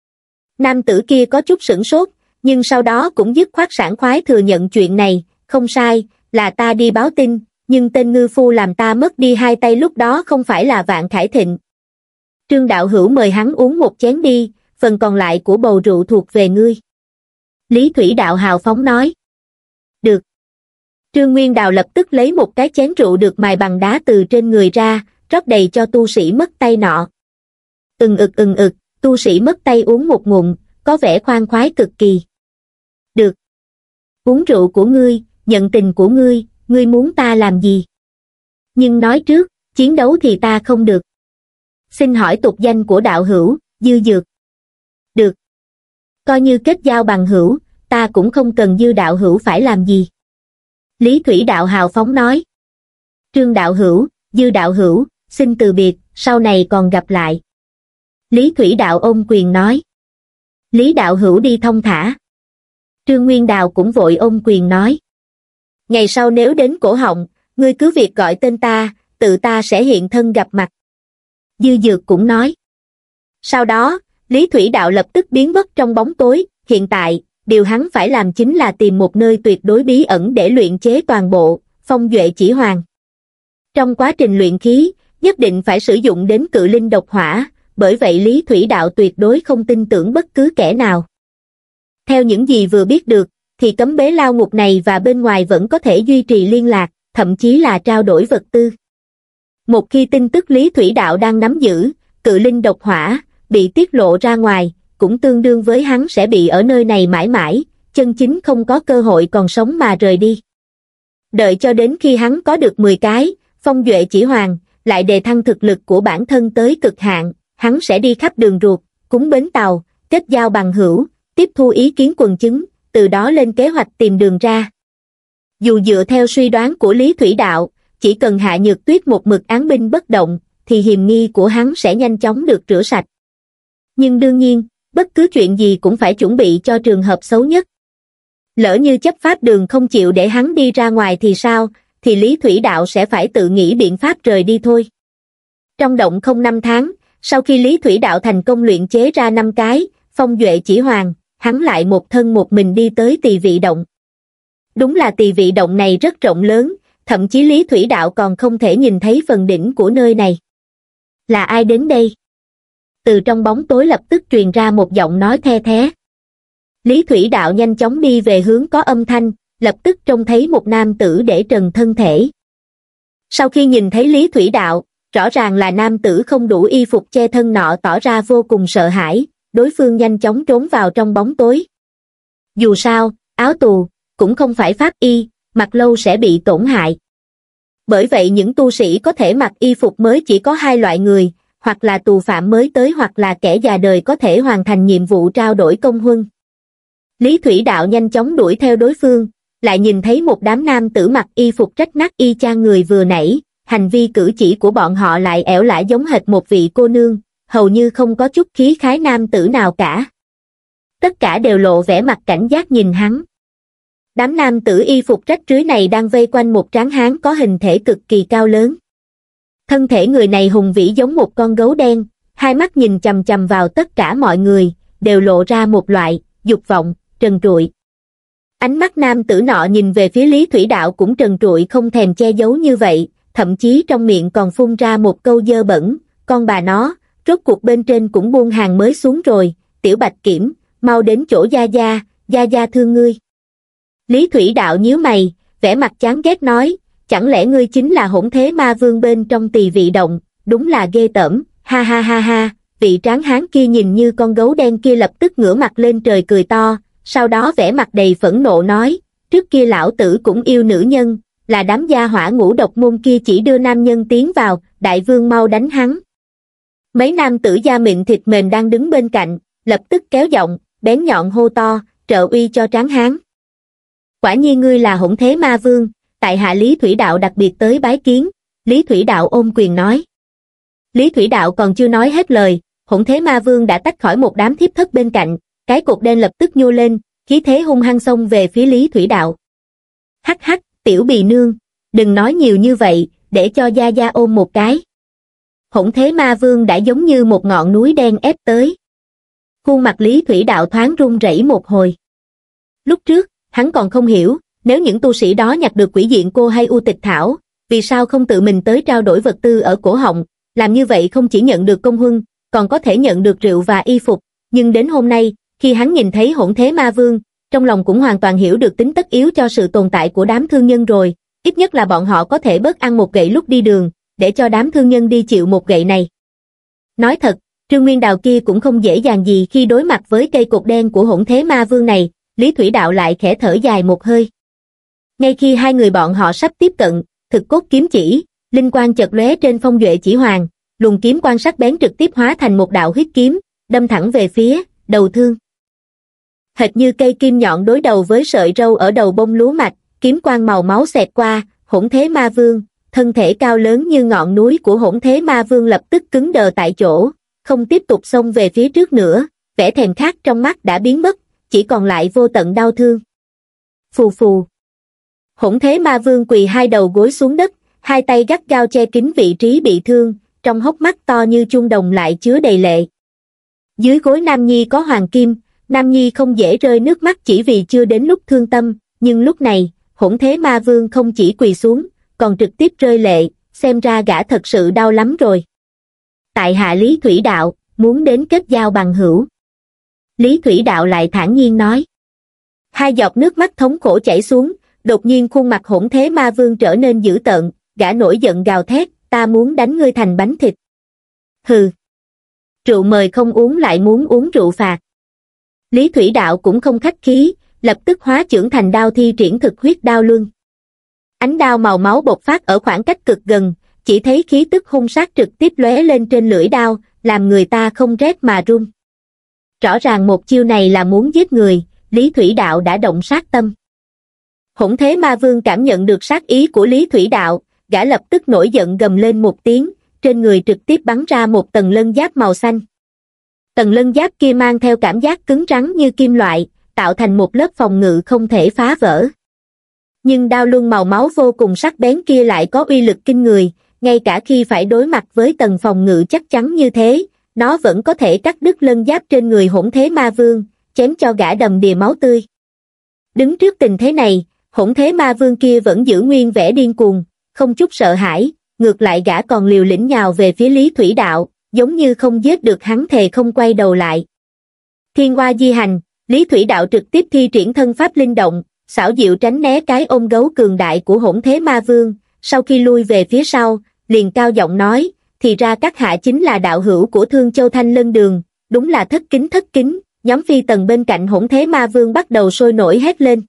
Nam tử kia có chút sửng sốt, nhưng sau đó cũng dứt khoát sảng khoái thừa nhận chuyện này, không sai, là ta đi báo tin, nhưng tên ngư phu làm ta mất đi hai tay lúc đó không phải là Vạn Khải Thịnh. Trương đạo hữu mời hắn uống một chén đi, phần còn lại của bầu rượu thuộc về ngươi. Lý Thủy Đạo hào phóng nói. Được. Trương Nguyên Đào lập tức lấy một cái chén rượu được mài bằng đá từ trên người ra, rót đầy cho tu sĩ mất tay nọ. Ừng ực ừng ực, tu sĩ mất tay uống một ngụm, có vẻ khoan khoái cực kỳ. Được. Uống rượu của ngươi, nhận tình của ngươi, ngươi muốn ta làm gì? Nhưng nói trước, chiến đấu thì ta không được. Xin hỏi tục danh của đạo hữu, Dư Dược. Được. Coi như kết giao bằng hữu, ta cũng không cần Dư đạo hữu phải làm gì. Lý Thủy Đạo hào phóng nói. Trương đạo hữu, Dư đạo hữu, xin từ biệt, sau này còn gặp lại. Lý Thủy Đạo ôm quyền nói. Lý đạo hữu đi thông thả. Trương Nguyên Đào cũng vội ôm quyền nói. Ngày sau nếu đến cổ họng, ngươi cứ việc gọi tên ta, tự ta sẽ hiện thân gặp mặt. Dư Dược cũng nói. Sau đó, Lý Thủy Đạo lập tức biến mất trong bóng tối, hiện tại, điều hắn phải làm chính là tìm một nơi tuyệt đối bí ẩn để luyện chế toàn bộ Phong Duệ Chỉ Hoàn. Trong quá trình luyện khí, nhất định phải sử dụng đến cự linh độc hỏa, bởi vậy Lý Thủy Đạo tuyệt đối không tin tưởng bất cứ kẻ nào. Theo những gì vừa biết được, thì cấm bế lao ngục này và bên ngoài vẫn có thể duy trì liên lạc, thậm chí là trao đổi vật tư. Một khi tin tức Lý Thủy Đạo đang nắm giữ, cự linh độc hỏa, bị tiết lộ ra ngoài, cũng tương đương với hắn sẽ bị ở nơi này mãi mãi, chân chính không có cơ hội còn sống mà rời đi. Đợi cho đến khi hắn có được mười cái, Phong Duệ Chỉ Hoàn, lại đề thăng thực lực của bản thân tới cực hạn, hắn sẽ đi khắp đường ruột, cúng bến tàu, kết giao bằng hữu, tiếp thu ý kiến quần chúng, từ đó lên kế hoạch tìm đường ra. Dù dựa theo suy đoán của Lý Thủy Đạo, chỉ cần Hạ Nhược Tuyết một mực án binh bất động, thì hiềm nghi của hắn sẽ nhanh chóng được rửa sạch. Nhưng đương nhiên, bất cứ chuyện gì cũng phải chuẩn bị cho trường hợp xấu nhất. Lỡ như chấp pháp đường không chịu để hắn đi ra ngoài thì sao, thì Lý Thủy Đạo sẽ phải tự nghĩ biện pháp rời đi thôi. Trong động không năm tháng, sau khi Lý Thủy Đạo thành công luyện chế ra năm cái Phong Duệ Chỉ Hoàn, hắn lại một thân một mình đi tới Tỳ Vị Động. Đúng là Tỳ Vị Động này rất rộng lớn, thậm chí Lý Thủy Đạo còn không thể nhìn thấy phần đỉnh của nơi này. Là ai đến đây? Từ trong bóng tối lập tức truyền ra một giọng nói the thé. Lý Thủy Đạo nhanh chóng đi về hướng có âm thanh, lập tức trông thấy một nam tử để trần thân thể. Sau khi nhìn thấy Lý Thủy Đạo, rõ ràng là nam tử không đủ y phục che thân nọ tỏ ra vô cùng sợ hãi, đối phương nhanh chóng trốn vào trong bóng tối. Dù sao, áo tù, cũng không phải pháp y, mặc lâu sẽ bị tổn hại. Bởi vậy những tu sĩ có thể mặc y phục mới chỉ có hai loại người, hoặc là tù phạm mới tới hoặc là kẻ già đời có thể hoàn thành nhiệm vụ trao đổi công huân. Lý Thủy Đạo nhanh chóng đuổi theo đối phương, lại nhìn thấy một đám nam tử mặc y phục rách nát y chang người vừa nãy, hành vi cử chỉ của bọn họ lại ẻo lả giống hệt một vị cô nương, hầu như không có chút khí khái nam tử nào cả. Tất cả đều lộ vẻ mặt cảnh giác nhìn hắn. Đám nam tử y phục rách rưới này đang vây quanh một tráng hán có hình thể cực kỳ cao lớn. Thân thể người này hùng vĩ giống một con gấu đen, hai mắt nhìn chằm chằm vào tất cả mọi người, đều lộ ra một loại dục vọng, trần trụi. Ánh mắt nam tử nọ nhìn về phía Lý Thủy Đạo cũng trần trụi không thèm che giấu như vậy, thậm chí trong miệng còn phun ra một câu dơ bẩn, con bà nó, rốt cuộc bên trên cũng buông hàng mới xuống rồi, tiểu Bạch Kiểm, mau đến chỗ Gia Gia, Gia Gia thương ngươi. Lý Thủy Đạo nhíu mày, vẻ mặt chán ghét nói, chẳng lẽ ngươi chính là Hỗn Thế Ma Vương bên trong Tỳ Vị Động, đúng là ghê tởm, ha ha ha ha, vị tráng hán kia nhìn như con gấu đen kia lập tức ngửa mặt lên trời cười to, sau đó vẻ mặt đầy phẫn nộ nói, trước kia lão tử cũng yêu nữ nhân, là đám gia hỏa ngũ độc môn kia chỉ đưa nam nhân tiến vào, đại vương mau đánh hắn. Mấy nam tử da mịn thịt mềm đang đứng bên cạnh, lập tức kéo giọng, bén nhọn hô to, trợ uy cho tráng hán. Quả nhiên ngươi là Hỗn Thế Ma Vương, tại hạ Lý Thủy Đạo đặc biệt tới bái kiến, Lý Thủy Đạo ôm quyền nói. Lý Thủy Đạo còn chưa nói hết lời, Hỗn Thế Ma Vương đã tách khỏi một đám thiếp thất bên cạnh, cái cột đen lập tức nhô lên, khí thế hung hăng xông về phía Lý Thủy Đạo. Hắc hắc, tiểu bì nương, đừng nói nhiều như vậy, để cho Gia Gia ôm một cái. Hỗn Thế Ma Vương đã giống như một ngọn núi đen ép tới. Khuôn mặt Lý Thủy Đạo thoáng run rẩy một hồi. Lúc trước, hắn còn không hiểu, nếu những tu sĩ đó nhặt được quỷ diện cô hay u tịch thảo, vì sao không tự mình tới trao đổi vật tư ở cổ họng, làm như vậy không chỉ nhận được công huân, còn có thể nhận được rượu và y phục, nhưng đến hôm nay, khi hắn nhìn thấy Hỗn Thế Ma Vương, trong lòng cũng hoàn toàn hiểu được tính tất yếu cho sự tồn tại của đám thương nhân rồi, ít nhất là bọn họ có thể bớt ăn một gậy lúc đi đường, để cho đám thương nhân đi chịu một gậy này. Nói thật, Trương Nguyên Đào kia cũng không dễ dàng gì khi đối mặt với cây cột đen của Hỗn Thế Ma Vương này, Lý Thủy Đạo lại khẽ thở dài một hơi. Ngay khi hai người bọn họ sắp tiếp cận, thực cốt kiếm chỉ, linh quang chợt lóe trên Phong Duệ Chỉ Hoàn, luồng kiếm quang sắc bén trực tiếp hóa thành một đạo huyết kiếm, đâm thẳng về phía đầu thương. Hệt như cây kim nhọn đối đầu với sợi râu ở đầu bông lúa mạch, kiếm quang màu máu xẹt qua, Hỗn Thế Ma Vương, thân thể cao lớn như ngọn núi của Hỗn Thế Ma Vương lập tức cứng đờ tại chỗ, không tiếp tục xông về phía trước nữa, vẻ thèm khát trong mắt đã biến mất, chỉ còn lại vô tận đau thương. Phù phù. Hỗn Thế Ma Vương quỳ hai đầu gối xuống đất, hai tay gắt gao che kín vị trí bị thương, trong hốc mắt to như chuông đồng lại chứa đầy lệ. Dưới gối Nam Nhi có hoàng kim, Nam Nhi không dễ rơi nước mắt chỉ vì chưa đến lúc thương tâm, nhưng lúc này, Hỗn Thế Ma Vương không chỉ quỳ xuống, còn trực tiếp rơi lệ, xem ra gã thật sự đau lắm rồi. Tại hạ Lý Thủy Đạo, muốn đến kết giao bằng hữu. Lý Thủy Đạo lại thản nhiên nói. Hai giọt nước mắt thống khổ chảy xuống, đột nhiên khuôn mặt Hỗn Thế Ma Vương trở nên dữ tợn, gã nổi giận gào thét, ta muốn đánh ngươi thành bánh thịt. Hừ. Rượu mời không uống lại muốn uống rượu phạt. Lý Thủy Đạo cũng không khách khí, lập tức hóa chưởng thành đao thi triển thực huyết đao luân. Ánh đao màu máu bộc phát ở khoảng cách cực gần, chỉ thấy khí tức hung sát trực tiếp lóe lên trên lưỡi đao, làm người ta không rét mà run. Rõ ràng một chiêu này là muốn giết người, Lý Thủy Đạo đã động sát tâm. Hỗn Thế Ma Vương cảm nhận được sát ý của Lý Thủy Đạo, gã lập tức nổi giận gầm lên một tiếng, trên người trực tiếp bắn ra một tầng lân giáp màu xanh. Tầng lân giáp kia mang theo cảm giác cứng rắn như kim loại, tạo thành một lớp phòng ngự không thể phá vỡ. Nhưng đao luân màu máu vô cùng sắc bén kia lại có uy lực kinh người, ngay cả khi phải đối mặt với tầng phòng ngự chắc chắn như thế, nó vẫn có thể cắt đứt lân giáp trên người Hỗn Thế Ma Vương, chém cho gã đầm đìa máu tươi. Đứng trước tình thế này, Hỗn Thế Ma Vương kia vẫn giữ nguyên vẻ điên cuồng, không chút sợ hãi, ngược lại gã còn liều lĩnh nhào về phía Lý Thủy Đạo, giống như không giết được hắn thề không quay đầu lại. Thiên Oa Di Hành, Lý Thủy Đạo trực tiếp thi triển thân pháp linh động, xảo diệu tránh né cái ôm gấu cường đại của Hỗn Thế Ma Vương, sau khi lui về phía sau, liền cao giọng nói, thì ra các hạ chính là đạo hữu của Thương Châu Thanh Lân Đường, đúng là thất kính thất kính. Nhóm phi tần bên cạnh Hỗn Thế Ma Vương bắt đầu sôi nổi hét lên.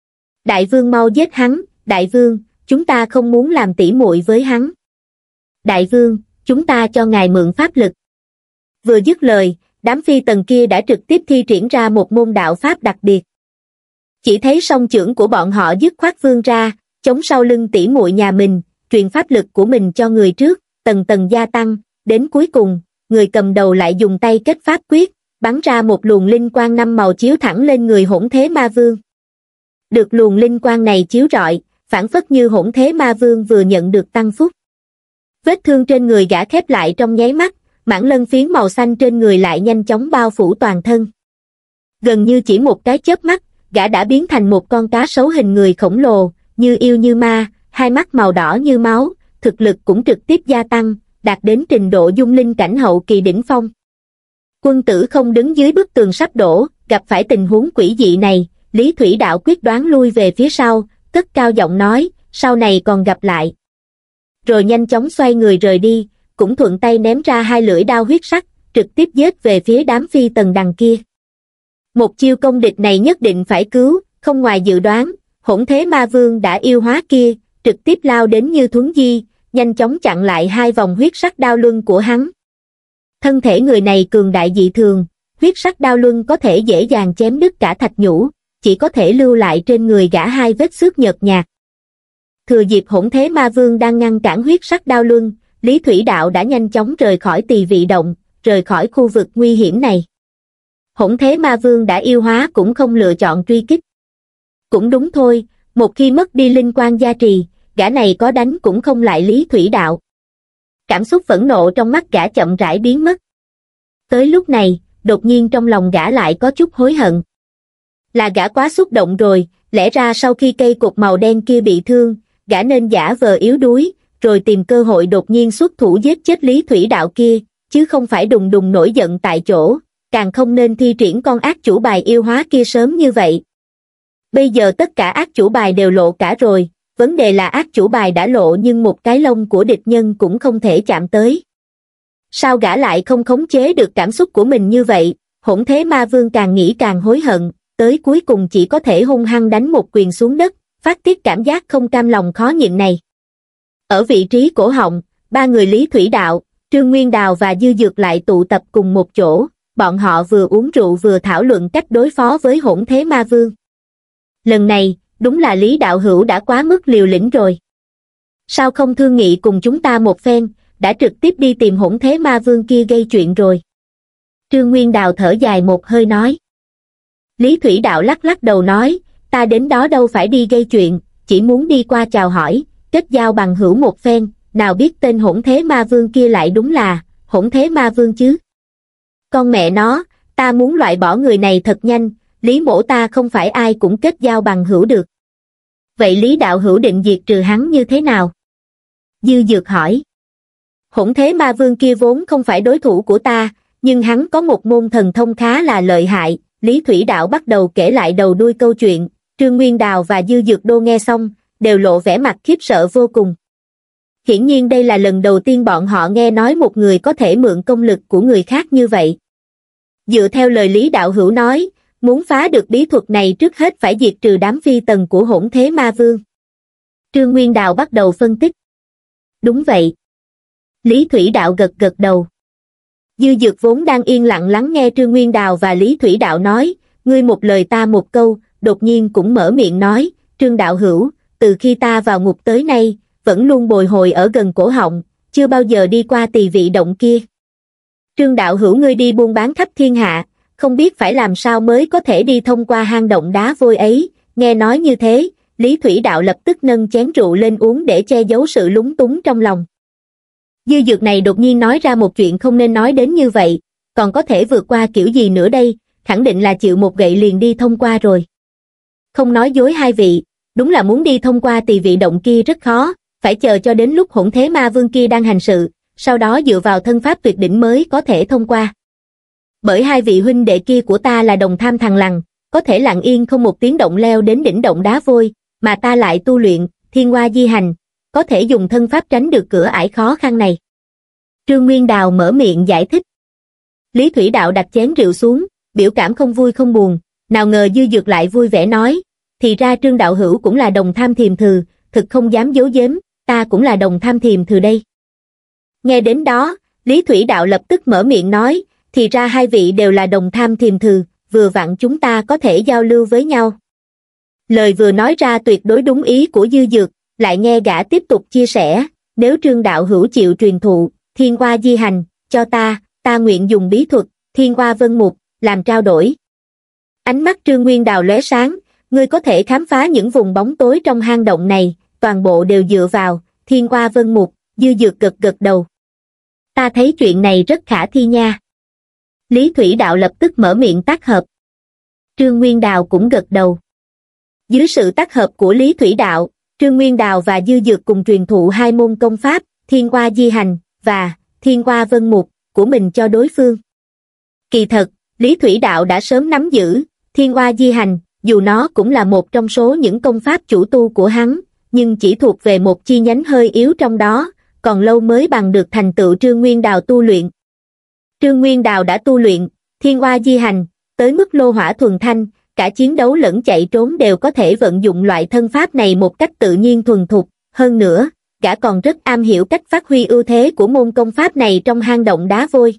Đại vương mau giết hắn, đại vương, chúng ta không muốn làm tỉ muội với hắn. Đại vương, chúng ta cho ngài mượn pháp lực. Vừa dứt lời, đám phi tần kia đã trực tiếp thi triển ra một môn đạo pháp đặc biệt. Chỉ thấy song chưởng của bọn họ dứt khoát vươn ra, chống sau lưng tỉ muội nhà mình, truyền pháp lực của mình cho người trước, tầng tầng gia tăng, đến cuối cùng, người cầm đầu lại dùng tay kết pháp quyết, bắn ra một luồng linh quang năm màu chiếu thẳng lên người Hỗn Thế Ma Vương. Được luồng linh quang này chiếu rọi, phản phất như Hỗn Thế Ma Vương vừa nhận được tăng phúc. Vết thương trên người gã khép lại trong nháy mắt, mảng lân phiến màu xanh trên người lại nhanh chóng bao phủ toàn thân. Gần như chỉ một cái chớp mắt, gã đã biến thành một con cá sấu hình người khổng lồ, như yêu như ma, hai mắt màu đỏ như máu, thực lực cũng trực tiếp gia tăng, đạt đến trình độ dung linh cảnh hậu kỳ đỉnh phong. Quân tử không đứng dưới bức tường sắp đổ, gặp phải tình huống quỷ dị này, Lý Thủy Đạo quyết đoán lui về phía sau, cất cao giọng nói, sau này còn gặp lại. Rồi nhanh chóng xoay người rời đi, cũng thuận tay ném ra hai lưỡi đao huyết sắc, trực tiếp giết về phía đám phi tần đằng kia. Một chiêu công địch này nhất định phải cứu, không ngoài dự đoán, Hỗn Thế Ma Vương đã yêu hóa kia, trực tiếp lao đến như thuấn di, nhanh chóng chặn lại hai vòng huyết sắc đao luân của hắn. Thân thể người này cường đại dị thường, huyết sắc đao luân có thể dễ dàng chém đứt cả thạch nhũ, chỉ có thể lưu lại trên người gã hai vết xước nhợt nhạt. Thừa dịp Hỗn Thế Ma Vương đang ngăn cản huyết sắc đao luân, Lý Thủy Đạo đã nhanh chóng rời khỏi Tỳ Vị Động, rời khỏi khu vực nguy hiểm này. Hỗn Thế Ma Vương đã yêu hóa cũng không lựa chọn truy kích. Cũng đúng thôi, một khi mất đi linh quan gia trì, gã này có đánh cũng không lại Lý Thủy Đạo. Cảm xúc phẫn nộ trong mắt gã chậm rãi biến mất. Tới lúc này, đột nhiên trong lòng gã lại có chút hối hận. Là gã quá xúc động rồi, lẽ ra sau khi cây cột màu đen kia bị thương, gã nên giả vờ yếu đuối, rồi tìm cơ hội đột nhiên xuất thủ giết chết Lý Thủy Đạo kia, chứ không phải đùng đùng nổi giận tại chỗ, càng không nên thi triển con ác chủ bài yêu hóa kia sớm như vậy. Bây giờ tất cả ác chủ bài đều lộ cả rồi, vấn đề là ác chủ bài đã lộ nhưng một cái lông của địch nhân cũng không thể chạm tới. Sao gã lại không khống chế được cảm xúc của mình như vậy? Hỗn Thế Ma Vương càng nghĩ càng hối hận, tới cuối cùng chỉ có thể hung hăng đánh một quyền xuống đất, phát tiết cảm giác không cam lòng khó nhịn này. Ở vị trí cổ họng, ba người Lý Thủy Đạo, Trương Nguyên Đào và Dư Dược lại tụ tập cùng một chỗ, bọn họ vừa uống rượu vừa thảo luận cách đối phó với Hỗn Thế Ma Vương. Lần này, đúng là Lý đạo hữu đã quá mức liều lĩnh rồi. Sao không thương nghị cùng chúng ta một phen, đã trực tiếp đi tìm Hỗn Thế Ma Vương kia gây chuyện rồi. Trương Nguyên Đào thở dài một hơi nói. Lý Thủy Đạo lắc lắc đầu nói, ta đến đó đâu phải đi gây chuyện, chỉ muốn đi qua chào hỏi, kết giao bằng hữu một phen, nào biết tên Hỗn Thế Ma Vương kia lại đúng là Hỗn Thế Ma Vương chứ. Con mẹ nó, ta muốn loại bỏ người này thật nhanh, Lý mỗ ta không phải ai cũng kết giao bằng hữu được. Vậy Lý đạo hữu định diệt trừ hắn như thế nào? Dư Dược hỏi. Hỗn thế ma vương kia vốn không phải đối thủ của ta, nhưng hắn có một môn thần thông khá là lợi hại. Lý Thủy Đạo bắt đầu kể lại đầu đuôi câu chuyện. Trương Nguyên Đào và Dư Dược Đô nghe xong, đều lộ vẻ mặt khiếp sợ vô cùng. Hiển nhiên đây là lần đầu tiên bọn họ nghe nói một người có thể mượn công lực của người khác như vậy. Dựa theo lời Lý đạo hữu nói, muốn phá được bí thuật này trước hết phải diệt trừ đám phi tần của hỗn thế ma vương. Trương Nguyên Đào bắt đầu phân tích. Đúng vậy. Lý Thủy Đạo gật gật đầu. Dư Dược vốn đang yên lặng lắng nghe Trương Nguyên Đào và Lý Thủy Đạo nói, ngươi một lời ta một câu, đột nhiên cũng mở miệng nói, Trương đạo hữu, từ khi ta vào ngục tới nay, vẫn luôn bồi hồi ở gần cổ họng, chưa bao giờ đi qua tỳ vị động kia. Trương đạo hữu ngươi đi buôn bán khắp thiên hạ, không biết phải làm sao mới có thể đi thông qua hang động đá vôi ấy. Nghe nói như thế, Lý Thủy Đạo lập tức nâng chén rượu lên uống để che giấu sự lúng túng trong lòng. Dư Dược này đột nhiên nói ra một chuyện không nên nói đến như vậy, còn có thể vượt qua kiểu gì nữa đây, khẳng định là chịu một gậy liền đi thông qua rồi. Không nói dối hai vị, đúng là muốn đi thông qua tỳ vị động kia rất khó, phải chờ cho đến lúc hỗn thế ma vương kia đang hành sự, sau đó dựa vào thân pháp tuyệt đỉnh mới có thể thông qua. Bởi hai vị huynh đệ kia của ta là đồng tham thằng lằn, có thể lặng yên không một tiếng động leo đến đỉnh động đá vôi, mà ta lại tu luyện Thiên Hoa Di Hành, có thể dùng thân pháp tránh được cửa ải khó khăn này. Trương Nguyên Đào mở miệng giải thích. Lý Thủy Đạo đặt chén rượu xuống, biểu cảm không vui không buồn, nào ngờ Dư Dược lại vui vẻ nói, thì ra Trương đạo hữu cũng là đồng tham thiềm thừ, thực không dám giấu giếm, ta cũng là đồng tham thiềm thừ đây. Nghe đến đó, Lý Thủy Đạo lập tức mở miệng nói, thì ra hai vị đều là đồng tham thiềm thừ, vừa vặn chúng ta có thể giao lưu với nhau. Lời vừa nói ra tuyệt đối đúng ý của Dư Dược, lại nghe gã tiếp tục chia sẻ, nếu Trương đạo hữu chịu truyền thụ Thiên Hoa Di Hành cho ta, ta nguyện dùng bí thuật Thiên Hoa Vân Mục làm trao đổi. Ánh mắt Trương Nguyên Đào lóe sáng, ngươi có thể khám phá những vùng bóng tối trong hang động này, toàn bộ đều dựa vào Thiên Hoa Vân Mục. Dư Dược gật gật đầu. Ta thấy chuyện này rất khả thi nha. Lý Thủy Đạo lập tức mở miệng tác hợp. Trương Nguyên Đào cũng gật đầu. Dưới sự tác hợp của Lý Thủy Đạo, Trương Nguyên Đào và Dư Dược cùng truyền thụ hai môn công pháp, Thiên Hoa Di Hành và Thiên Hoa Vân Mục của mình cho đối phương. Kỳ thật, Lý Thủy Đạo đã sớm nắm giữ Thiên Hoa Di Hành, dù nó cũng là một trong số những công pháp chủ tu của hắn, nhưng chỉ thuộc về một chi nhánh hơi yếu trong đó, còn lâu mới bằng được thành tựu Trương Nguyên Đào tu luyện. Trương Nguyên Đào đã tu luyện Thiên Hoa Di Hành tới mức lô hỏa thuần thanh, cả chiến đấu lẫn chạy trốn đều có thể vận dụng loại thân pháp này một cách tự nhiên thuần thục, hơn nữa, gã còn rất am hiểu cách phát huy ưu thế của môn công pháp này trong hang động đá vôi.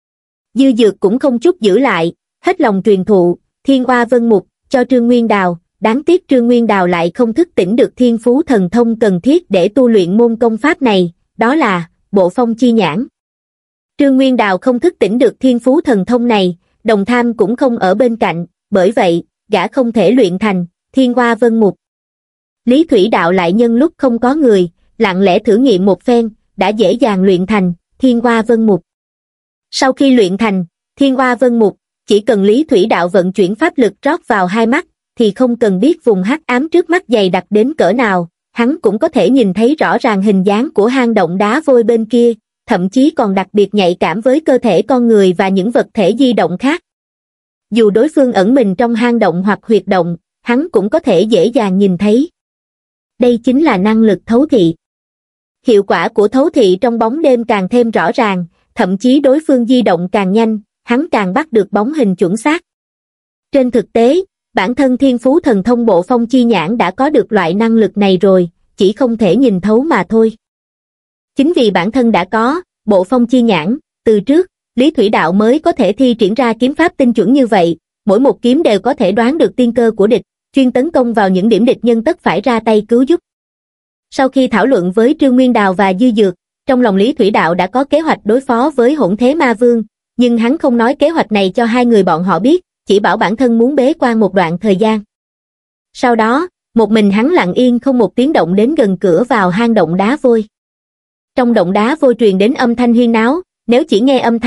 Dư Dược cũng không chút giữ lại, hết lòng truyền thụ Thiên Hoa Vân Mục cho Trương Nguyên Đào, đáng tiếc Trương Nguyên Đào lại không thức tỉnh được thiên phú thần thông cần thiết để tu luyện môn công pháp này, đó là Bộ Phong Chi Nhãn. Trương Nguyên Đào không thức tỉnh được thiên phú thần thông này, đồng tham cũng không ở bên cạnh, bởi vậy, gã không thể luyện thành Thiên Hoa Vân Mục. Lý Thủy Đạo lại nhân lúc không có người, lặng lẽ thử nghiệm một phen, đã dễ dàng luyện thành Thiên Hoa Vân Mục. Sau khi luyện thành Thiên Hoa Vân Mục, chỉ cần Lý Thủy Đạo vận chuyển pháp lực rót vào hai mắt, thì không cần biết vùng hắc ám trước mắt dày đặc đến cỡ nào, hắn cũng có thể nhìn thấy rõ ràng hình dáng của hang động đá vôi bên kia, thậm chí còn đặc biệt nhạy cảm với cơ thể con người và những vật thể di động khác. Dù đối phương ẩn mình trong hang động hoặc huyệt động, hắn cũng có thể dễ dàng nhìn thấy. Đây chính là năng lực thấu thị. Hiệu quả của thấu thị trong bóng đêm càng thêm rõ ràng, thậm chí đối phương di động càng nhanh, hắn càng bắt được bóng hình chuẩn xác. Trên thực tế, bản thân thiên phú thần thông Bộ Phong Chi Nhãn đã có được loại năng lực này rồi, chỉ không thể nhìn thấu mà thôi. Chính vì bản thân đã có Bộ Phong Chi Nhãn, từ trước, Lý Thủy Đạo mới có thể thi triển ra kiếm pháp tinh chuẩn như vậy, mỗi một kiếm đều có thể đoán được tiên cơ của địch, chuyên tấn công vào những điểm địch nhân tất phải ra tay cứu giúp. Sau khi thảo luận với Trương Nguyên Đào và Dư Dược, trong lòng Lý Thủy Đạo đã có kế hoạch đối phó với hỗn thế ma vương, nhưng hắn không nói kế hoạch này cho hai người bọn họ biết, chỉ bảo bản thân muốn bế quan một đoạn thời gian. Sau đó, một mình hắn lặng yên không một tiếng động đến gần cửa vào hang động đá vôi. Trong động đá vôi truyền đến âm thanh huyên náo, nếu chỉ nghe âm thanh,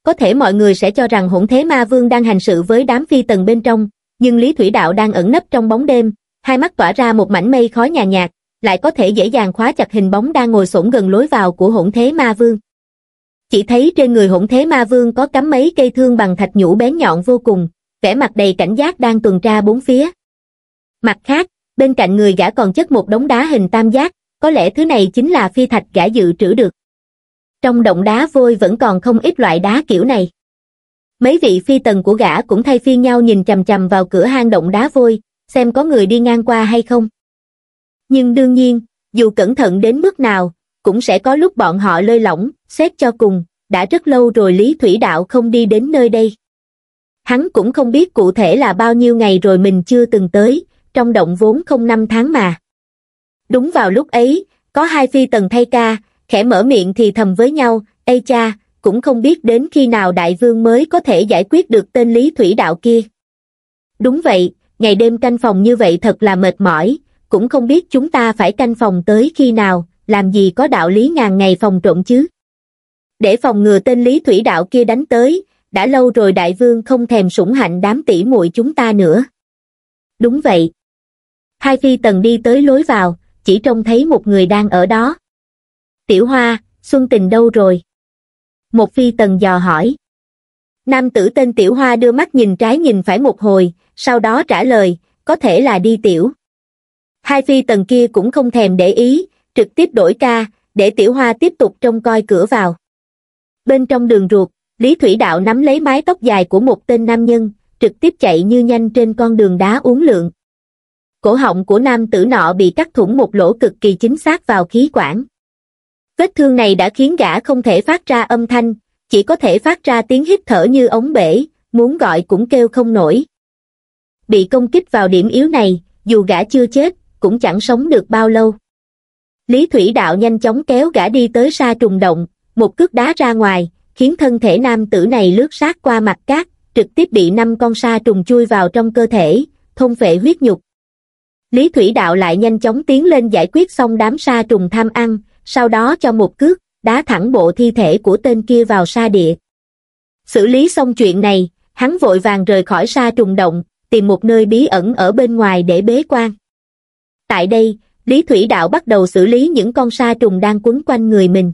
Có thể mọi người sẽ cho rằng Hỗn Thế Ma Vương đang hành sự với đám phi tần bên trong, nhưng Lý Thủy Đạo đang ẩn nấp trong bóng đêm, hai mắt tỏa ra một mảnh mây khói nhàn nhạt, lại có thể dễ dàng khóa chặt hình bóng đang ngồi xổm gần lối vào của Hỗn Thế Ma Vương. Chỉ thấy trên người Hỗn Thế Ma Vương có cắm mấy cây thương bằng thạch nhũ bén nhọn vô cùng, vẻ mặt đầy cảnh giác đang tuần tra bốn phía. Mặt khác, bên cạnh người gã còn chất một đống đá hình tam giác, có lẽ thứ này chính là phi thạch gã dự trữ được. Trong động đá vôi vẫn còn không ít loại đá kiểu này. Mấy vị phi tần của gã cũng thay phiên nhau nhìn chằm chằm vào cửa hang động đá vôi, xem có người đi ngang qua hay không. Nhưng đương nhiên, dù cẩn thận đến mức nào, cũng sẽ có lúc bọn họ lơi lỏng, xét cho cùng, đã rất lâu rồi Lý Thủy Đạo không đi đến nơi đây. Hắn cũng không biết cụ thể là bao nhiêu ngày rồi mình chưa từng tới, trong động vốn không năm tháng mà. Đúng vào lúc ấy, có hai phi tần thay ca, khẽ mở miệng thì thầm với nhau, ây cha, cũng không biết đến khi nào đại vương mới có thể giải quyết được tên Lý Thủy Đạo kia. Đúng vậy, ngày đêm canh phòng như vậy thật là mệt mỏi, cũng không biết chúng ta phải canh phòng tới khi nào, làm gì có đạo lý ngàn ngày phòng trộm chứ. Để phòng ngừa tên Lý Thủy Đạo kia đánh tới, đã lâu rồi đại vương không thèm sủng hạnh đám tỷ muội chúng ta nữa. Đúng vậy. Hai phi tần đi tới lối vào, chỉ trông thấy một người đang ở đó. Tiểu Hoa, Xuân Tình đâu rồi? Một phi tần dò hỏi. Nam tử tên Tiểu Hoa đưa mắt nhìn trái nhìn phải một hồi, sau đó trả lời, có thể là đi tiểu. Hai phi tần kia cũng không thèm để ý, trực tiếp đổi ca, để Tiểu Hoa tiếp tục trông coi cửa vào. Bên trong đường ruột, Lý Thủy Đạo nắm lấy mái tóc dài của một tên nam nhân, trực tiếp chạy như nhanh trên con đường đá uốn lượn. Cổ họng của nam tử nọ bị cắt thủng một lỗ cực kỳ chính xác vào khí quản. Vết thương này đã khiến gã không thể phát ra âm thanh, chỉ có thể phát ra tiếng hít thở như ống bể, muốn gọi cũng kêu không nổi. Bị công kích vào điểm yếu này, dù gã chưa chết, cũng chẳng sống được bao lâu. Lý Thủy Đạo nhanh chóng kéo gã đi tới sa trùng động, một cước đá ra ngoài, khiến thân thể nam tử này lướt sát qua mặt cát, trực tiếp bị năm con sa trùng chui vào trong cơ thể, thôn phệ huyết nhục. Lý Thủy Đạo lại nhanh chóng tiến lên giải quyết xong đám sa trùng tham ăn, sau đó cho một cước, đá thẳng bộ thi thể của tên kia vào sa địa. Xử lý xong chuyện này, hắn vội vàng rời khỏi sa trùng động, tìm một nơi bí ẩn ở bên ngoài để bế quan. Tại đây, Lý Thủy Đạo bắt đầu xử lý những con sa trùng đang quấn quanh người mình.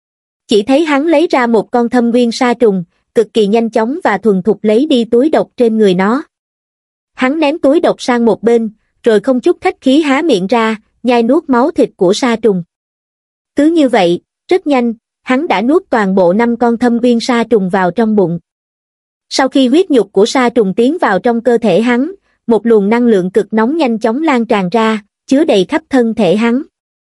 Chỉ thấy hắn lấy ra một con thâm nguyên sa trùng, cực kỳ nhanh chóng và thuần thục lấy đi túi độc trên người nó. Hắn ném túi độc sang một bên, rồi không chút khách khí há miệng ra, nhai nuốt máu thịt của sa trùng. Cứ như vậy, rất nhanh, hắn đã nuốt toàn bộ năm con thâm nguyên sa trùng vào trong bụng. Sau khi huyết nhục của sa trùng tiến vào trong cơ thể hắn, một luồng năng lượng cực nóng nhanh chóng lan tràn ra, chứa đầy khắp thân thể hắn.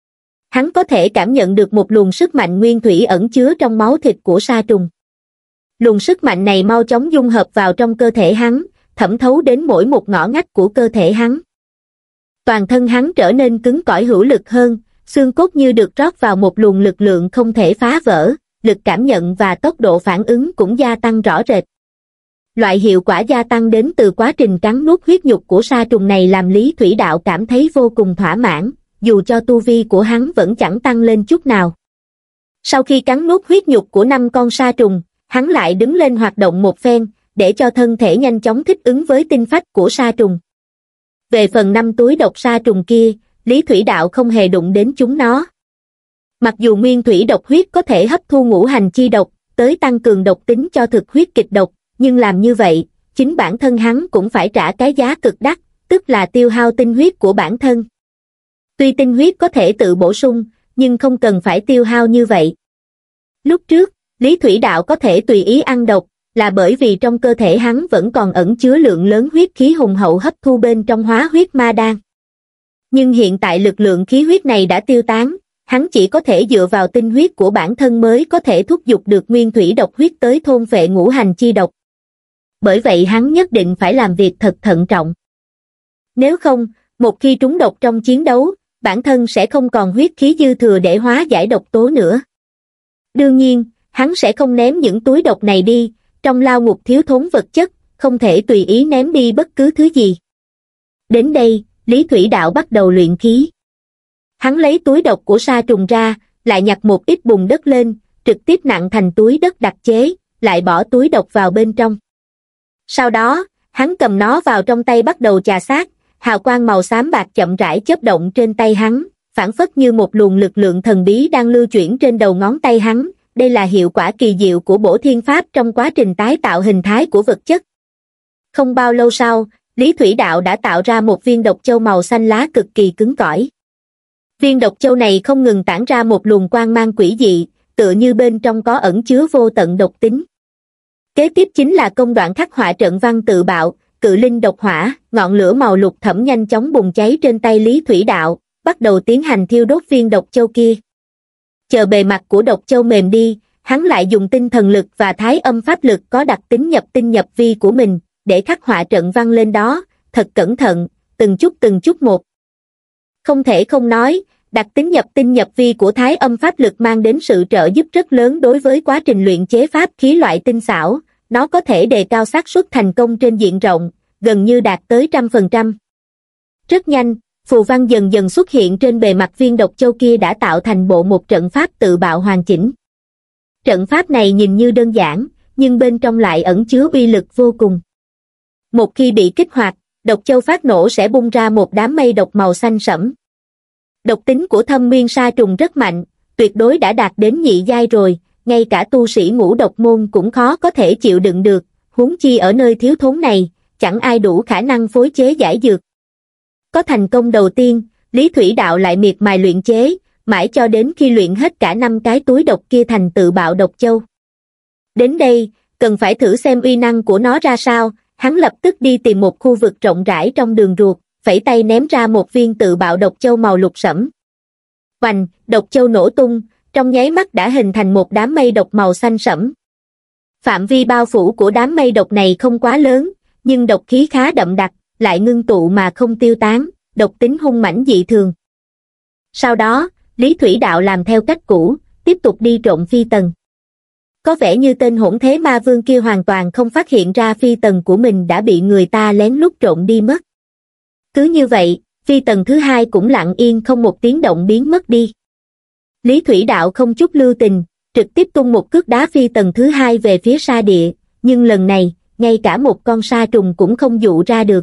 Hắn có thể cảm nhận được một luồng sức mạnh nguyên thủy ẩn chứa trong máu thịt của sa trùng. Luồng sức mạnh này mau chóng dung hợp vào trong cơ thể hắn, thẩm thấu đến mỗi một ngõ ngách của cơ thể hắn. Toàn thân hắn trở nên cứng cỏi hữu lực hơn, xương cốt như được rót vào một luồng lực lượng không thể phá vỡ, lực cảm nhận và tốc độ phản ứng cũng gia tăng rõ rệt. Loại hiệu quả gia tăng đến từ quá trình cắn nuốt huyết nhục của sa trùng này làm Lý Thủy Đạo cảm thấy vô cùng thỏa mãn, dù cho tu vi của hắn vẫn chẳng tăng lên chút nào. Sau khi cắn nuốt huyết nhục của năm con sa trùng, hắn lại đứng lên hoạt động một phen, để cho thân thể nhanh chóng thích ứng với tinh phách của sa trùng. Về phần năm túi độc sa trùng kia, Lý Thủy Đạo không hề đụng đến chúng nó. Mặc dù nguyên thủy độc huyết có thể hấp thu ngũ hành chi độc, tới tăng cường độc tính cho thực huyết kịch độc, nhưng làm như vậy, chính bản thân hắn cũng phải trả cái giá cực đắt, tức là tiêu hao tinh huyết của bản thân. Tuy tinh huyết có thể tự bổ sung, nhưng không cần phải tiêu hao như vậy. Lúc trước, Lý Thủy Đạo có thể tùy ý ăn độc, là bởi vì trong cơ thể hắn vẫn còn ẩn chứa lượng lớn huyết khí hùng hậu hấp thu bên trong hóa huyết ma đan. Nhưng hiện tại lực lượng khí huyết này đã tiêu tán, hắn chỉ có thể dựa vào tinh huyết của bản thân mới có thể thúc giục được nguyên thủy độc huyết tới thôn phệ ngũ hành chi độc. Bởi vậy hắn nhất định phải làm việc thật thận trọng. Nếu không, một khi trúng độc trong chiến đấu, bản thân sẽ không còn huyết khí dư thừa để hóa giải độc tố nữa. Đương nhiên, hắn sẽ không ném những túi độc này đi, trong lao ngục thiếu thốn vật chất, không thể tùy ý ném đi bất cứ thứ gì. Đến đây, Lý Thủy Đạo bắt đầu luyện khí. Hắn lấy túi độc của sa trùng ra, lại nhặt một ít bùn đất lên, trực tiếp nặn thành túi đất đặc chế, lại bỏ túi độc vào bên trong. Sau đó, hắn cầm nó vào trong tay bắt đầu chà sát, hào quang màu xám bạc chậm rãi chớp động trên tay hắn, phảng phất như một luồng lực lượng thần bí đang lưu chuyển trên đầu ngón tay hắn. Đây là hiệu quả kỳ diệu của bổ thiên pháp trong quá trình tái tạo hình thái của vật chất. Không bao lâu sau, Lý Thủy Đạo đã tạo ra một viên độc châu màu xanh lá cực kỳ cứng cỏi. Viên độc châu này không ngừng tản ra một luồng quang mang quỷ dị, tựa như bên trong có ẩn chứa vô tận độc tính. Kế tiếp chính là công đoạn khắc họa trận văn tự bạo, cự linh độc hỏa, ngọn lửa màu lục thẫm nhanh chóng bùng cháy trên tay Lý Thủy Đạo, bắt đầu tiến hành thiêu đốt viên độc châu kia. Chờ bề mặt của độc châu mềm đi, hắn lại dùng tinh thần lực và thái âm pháp lực có đặc tính nhập tinh nhập vi của mình, để khắc họa trận văn lên đó, thật cẩn thận, từng chút từng chút một. Không thể không nói, đặc tính nhập tinh nhập vi của thái âm pháp lực mang đến sự trợ giúp rất lớn đối với quá trình luyện chế pháp khí loại tinh xảo, nó có thể đề cao xác suất thành công trên diện rộng, gần như đạt tới trăm phần trăm. Rất nhanh, phù văn dần dần xuất hiện trên bề mặt viên độc châu kia đã tạo thành bộ một trận pháp tự bạo hoàn chỉnh. Trận pháp này nhìn như đơn giản, nhưng bên trong lại ẩn chứa uy lực vô cùng. Một khi bị kích hoạt, độc châu phát nổ sẽ bung ra một đám mây độc màu xanh sẫm. Độc tính của thâm nguyên sa trùng rất mạnh, tuyệt đối đã đạt đến nhị giai rồi, ngay cả tu sĩ ngũ độc môn cũng khó có thể chịu đựng được, huống chi ở nơi thiếu thốn này, chẳng ai đủ khả năng phối chế giải dược. Có thành công đầu tiên, Lý Thủy Đạo lại miệt mài luyện chế, mãi cho đến khi luyện hết cả năm cái túi độc kia thành tự bạo độc châu. Đến đây, cần phải thử xem uy năng của nó ra sao, hắn lập tức đi tìm một khu vực rộng rãi trong đường ruột, phẩy tay ném ra một viên tự bạo độc châu màu lục sẫm. Oành, độc châu nổ tung, trong nháy mắt đã hình thành một đám mây độc màu xanh sẫm. Phạm vi bao phủ của đám mây độc này không quá lớn, nhưng độc khí khá đậm đặc, lại ngưng tụ mà không tiêu tán, độc tính hung mãnh dị thường. Sau đó, Lý Thủy Đạo làm theo cách cũ, tiếp tục đi trộm phi tần. Có vẻ như tên hỗn thế ma vương kia hoàn toàn không phát hiện ra phi tần của mình đã bị người ta lén lút trộm đi mất. Cứ như vậy, phi tần thứ hai cũng lặng yên không một tiếng động biến mất đi. Lý Thủy Đạo không chút lưu tình, trực tiếp tung một cước đá phi tần thứ hai về phía sa địa, nhưng lần này, ngay cả một con sa trùng cũng không dụ ra được.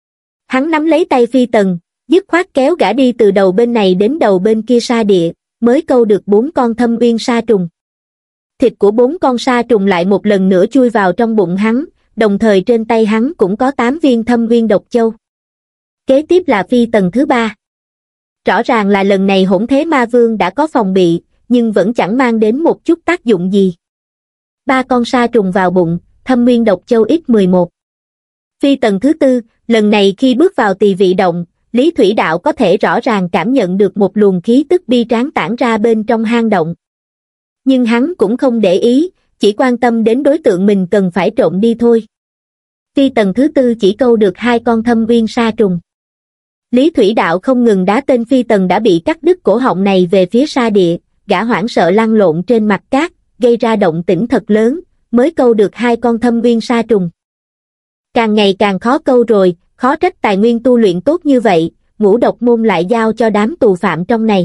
Hắn nắm lấy tay phi tần, dứt khoát kéo gã đi từ đầu bên này đến đầu bên kia sa địa, mới câu được bốn con thâm uyên sa trùng. Thịt của bốn con sa trùng lại một lần nữa chui vào trong bụng hắn, đồng thời trên tay hắn cũng có tám viên thâm uyên độc châu. Kế tiếp là phi tần thứ ba. Rõ ràng là lần này hỗn thế ma vương đã có phòng bị, nhưng vẫn chẳng mang đến một chút tác dụng gì. Ba con sa trùng vào bụng, thâm uyên độc châu ít mười một. Phi tần thứ tư, lần này khi bước vào tỳ vị động, Lý Thủy Đạo có thể rõ ràng cảm nhận được một luồng khí tức bi tráng tản ra bên trong hang động. Nhưng hắn cũng không để ý, chỉ quan tâm đến đối tượng mình cần phải trộm đi thôi. Phi tần thứ tư chỉ câu được hai con thâm uyên sa trùng. Lý Thủy Đạo không ngừng đá tên phi tần đã bị cắt đứt cổ họng này về phía sa địa, gã hoảng sợ lăn lộn trên mặt cát, gây ra động tĩnh thật lớn, mới câu được hai con thâm uyên sa trùng. Càng ngày càng khó câu rồi, khó trách tài nguyên tu luyện tốt như vậy, ngũ độc môn lại giao cho đám tù phạm trong này.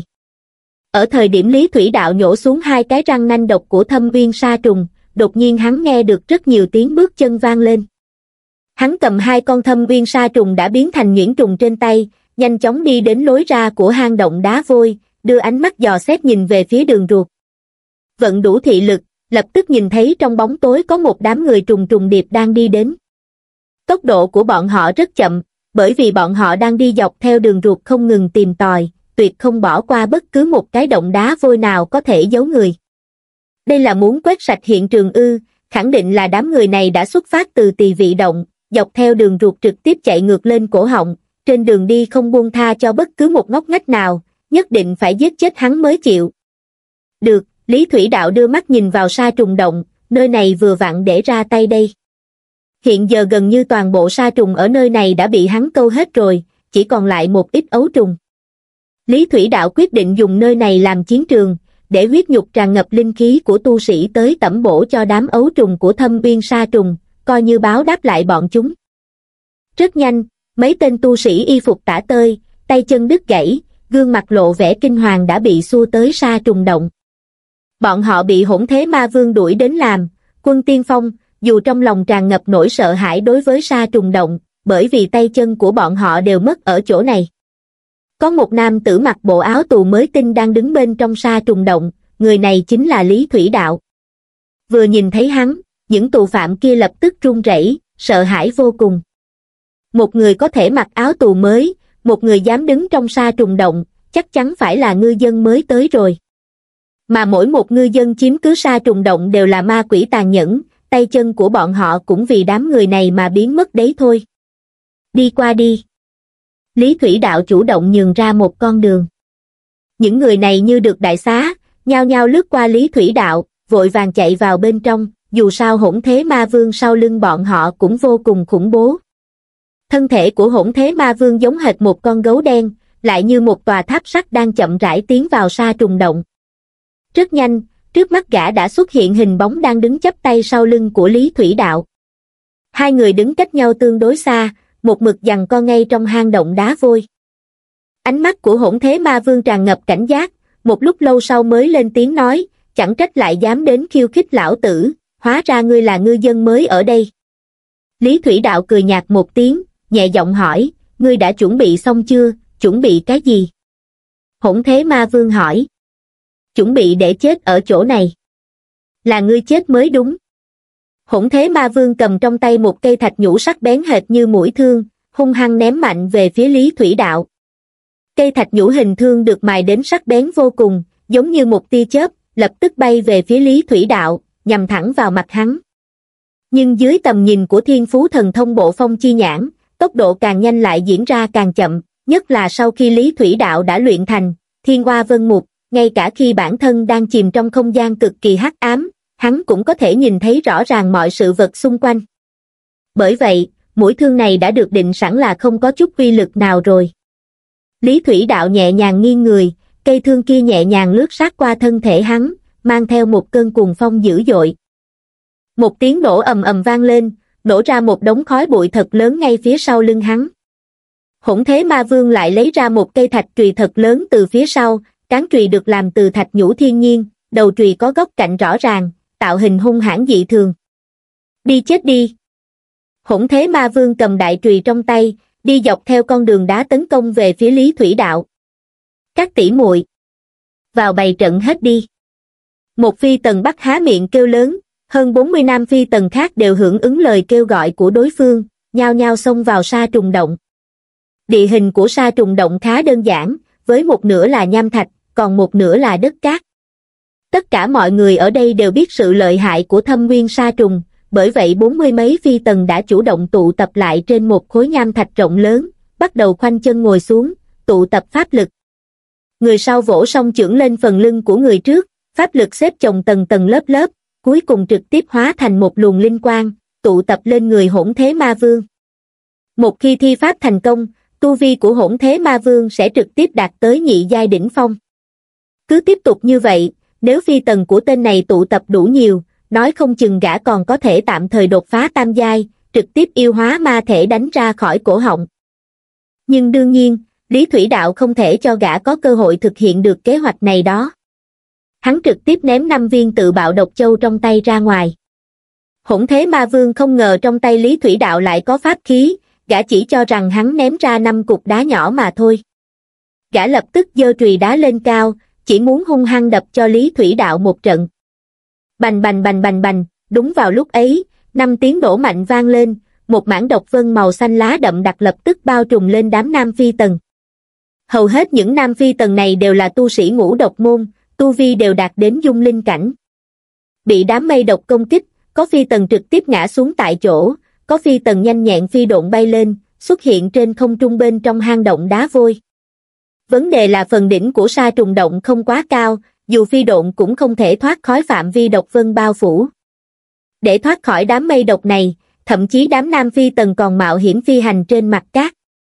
Ở thời điểm Lý Thủy Đạo nhổ xuống hai cái răng nanh độc của thâm uyên sa trùng, đột nhiên hắn nghe được rất nhiều tiếng bước chân vang lên. Hắn cầm hai con thâm uyên sa trùng đã biến thành nhuyễn trùng trên tay, nhanh chóng đi đến lối ra của hang động đá vôi, đưa ánh mắt dò xét nhìn về phía đường ruột. Vận đủ thị lực, lập tức nhìn thấy trong bóng tối có một đám người trùng trùng điệp đang đi đến. Tốc độ của bọn họ rất chậm, bởi vì bọn họ đang đi dọc theo đường ruột không ngừng tìm tòi, tuyệt không bỏ qua bất cứ một cái động đá vôi nào có thể giấu người. Đây là muốn quét sạch hiện trường ư, khẳng định là đám người này đã xuất phát từ tỳ vị động, dọc theo đường ruột trực tiếp chạy ngược lên cổ họng, trên đường đi không buông tha cho bất cứ một ngóc ngách nào, nhất định phải giết chết hắn mới chịu. Được, Lý Thủy Đạo đưa mắt nhìn vào sa trùng động, nơi này vừa vặn để ra tay đây. Hiện giờ gần như toàn bộ sa trùng ở nơi này đã bị hắn câu hết rồi, chỉ còn lại một ít ấu trùng. Lý Thủy Đạo quyết định dùng nơi này làm chiến trường, để huyết nhục tràn ngập linh khí của tu sĩ tới tẩm bổ cho đám ấu trùng của thâm uyên sa trùng, coi như báo đáp lại bọn chúng. Rất nhanh, mấy tên tu sĩ y phục tả tơi, tay chân đứt gãy, gương mặt lộ vẻ kinh hoàng đã bị xua tới sa trùng động. Bọn họ bị hỗn thế ma vương đuổi đến làm, Quân tiên phong, dù trong lòng tràn ngập nỗi sợ hãi đối với sa trùng động, bởi vì tay chân của bọn họ đều mất ở chỗ này. Có một nam tử mặc bộ áo tù mới tinh đang đứng bên trong sa trùng động, người này chính là Lý Thủy Đạo. Vừa nhìn thấy hắn, những tù phạm kia lập tức run rẩy, sợ hãi vô cùng. Một người có thể mặc áo tù mới, một người dám đứng trong sa trùng động, chắc chắn phải là ngư dân mới tới rồi. Mà mỗi một ngư dân chiếm cứ sa trùng động đều là ma quỷ tàn nhẫn, tay chân của bọn họ cũng vì đám người này mà biến mất đấy thôi. Đi qua đi. Lý Thủy Đạo chủ động nhường ra một con đường. Những người này như được đại xá, nhao nhao lướt qua Lý Thủy Đạo, vội vàng chạy vào bên trong, dù sao Hỗn Thế Ma Vương sau lưng bọn họ cũng vô cùng khủng bố. Thân thể của Hỗn Thế Ma Vương giống hệt một con gấu đen, lại như một tòa tháp sắt đang chậm rãi tiến vào sa trùng động. Rất nhanh, trước mắt gã đã xuất hiện hình bóng đang đứng chắp tay sau lưng của Lý Thủy Đạo. Hai người đứng cách nhau tương đối xa, một mực giằng co ngay trong hang động đá vôi. Ánh mắt của Hỗn Thế Ma Vương tràn ngập cảnh giác, một lúc lâu sau mới lên tiếng nói, chẳng trách lại dám đến khiêu khích lão tử, hóa ra ngươi là ngư dân mới ở đây. Lý Thủy Đạo cười nhạt một tiếng, nhẹ giọng hỏi, ngươi đã chuẩn bị xong chưa, chuẩn bị cái gì? Hỗn Thế Ma Vương hỏi. Chuẩn bị để chết ở chỗ này. Là ngươi chết mới đúng. Hỗn Thế Ma Vương cầm trong tay một cây thạch nhũ sắc bén hệt như mũi thương, hung hăng ném mạnh về phía Lý Thủy Đạo. Cây thạch nhũ hình thương được mài đến sắc bén vô cùng, giống như một tia chớp, lập tức bay về phía Lý Thủy Đạo, nhằm thẳng vào mặt hắn. Nhưng dưới tầm nhìn của Thiên Phú Thần Thông Bộ Phong Chi Nhãn, tốc độ càng nhanh lại diễn ra càng chậm, nhất là sau khi Lý Thủy Đạo đã luyện thành Thiên Oa Vân Mục, ngay cả khi bản thân đang chìm trong không gian cực kỳ hắc ám, hắn cũng có thể nhìn thấy rõ ràng mọi sự vật xung quanh. Bởi vậy, mũi thương này đã được định sẵn là không có chút uy lực nào rồi. Lý Thủy Đạo nhẹ nhàng nghiêng người, cây thương kia nhẹ nhàng lướt sát qua thân thể hắn, mang theo một cơn cuồng phong dữ dội. Một tiếng nổ ầm ầm vang lên, nổ ra một đống khói bụi thật lớn ngay phía sau lưng hắn. Hỗn Thế Ma Vương lại lấy ra một cây thạch chùy thật lớn từ phía sau, cán chùy được làm từ thạch nhũ thiên nhiên, đầu chùy có góc cạnh rõ ràng, tạo hình hung hãn dị thường. Đi chết đi! Hỗn Thế Ma Vương cầm đại chùy trong tay, đi dọc theo con đường đá tấn công về phía Lý Thủy Đạo. Các tỷ muội, vào bày trận hết đi. Một phi tần Bắc há miệng kêu lớn, hơn bốn mươi nam phi tần khác đều hưởng ứng lời kêu gọi của đối phương, nhao nhao xông vào sa trùng động. Địa hình của sa trùng động khá đơn giản, với một nửa là nham thạch, còn một nửa là đất cát. Tất cả mọi người ở đây đều biết sự lợi hại của thâm nguyên sa trùng, bởi vậy bốn mươi mấy phi tần đã chủ động tụ tập lại trên một khối nham thạch rộng lớn, bắt đầu khoanh chân ngồi xuống, tụ tập pháp lực. Người sau vỗ song chưởng lên phần lưng của người trước, pháp lực xếp chồng tầng tầng lớp lớp, cuối cùng trực tiếp hóa thành một luồng linh quang, tụ tập lên người Hỗn Thế Ma Vương. Một khi thi pháp thành công, tu vi của Hỗn Thế Ma Vương sẽ trực tiếp đạt tới nhị giai đỉnh phong. Cứ tiếp tục như vậy, nếu phi tần của tên này tụ tập đủ nhiều, nói không chừng gã còn có thể tạm thời đột phá tam giai, trực tiếp yêu hóa ma thể đánh ra khỏi cổ họng. Nhưng đương nhiên, Lý Thủy Đạo không thể cho gã có cơ hội thực hiện được kế hoạch này đó. Hắn trực tiếp ném năm viên tự bạo độc châu trong tay ra ngoài. Hỗn Thế Ma Vương không ngờ trong tay Lý Thủy Đạo lại có pháp khí, gã chỉ cho rằng hắn ném ra năm cục đá nhỏ mà thôi. Gã lập tức giơ chùy đá lên cao, chỉ muốn hung hăng đập cho Lý Thủy Đạo một trận. Bành bành bành bành bành, đúng vào lúc ấy, năm tiếng nổ mạnh vang lên, một mảng độc vân màu xanh lá đậm đặc lập tức bao trùm lên đám nam phi tần. Hầu hết những nam phi tần này đều là tu sĩ ngũ độc môn, tu vi đều đạt đến dung linh cảnh. Bị đám mây độc công kích, có phi tần trực tiếp ngã xuống tại chỗ, có phi tần nhanh nhẹn phi độn bay lên, xuất hiện trên không trung bên trong hang động đá vôi. Vấn đề là phần đỉnh của sa trùng động không quá cao, dù phi độn cũng không thể thoát khỏi phạm vi độc vân bao phủ. Để thoát khỏi đám mây độc này, thậm chí đám nam phi tần còn mạo hiểm phi hành trên mặt cát.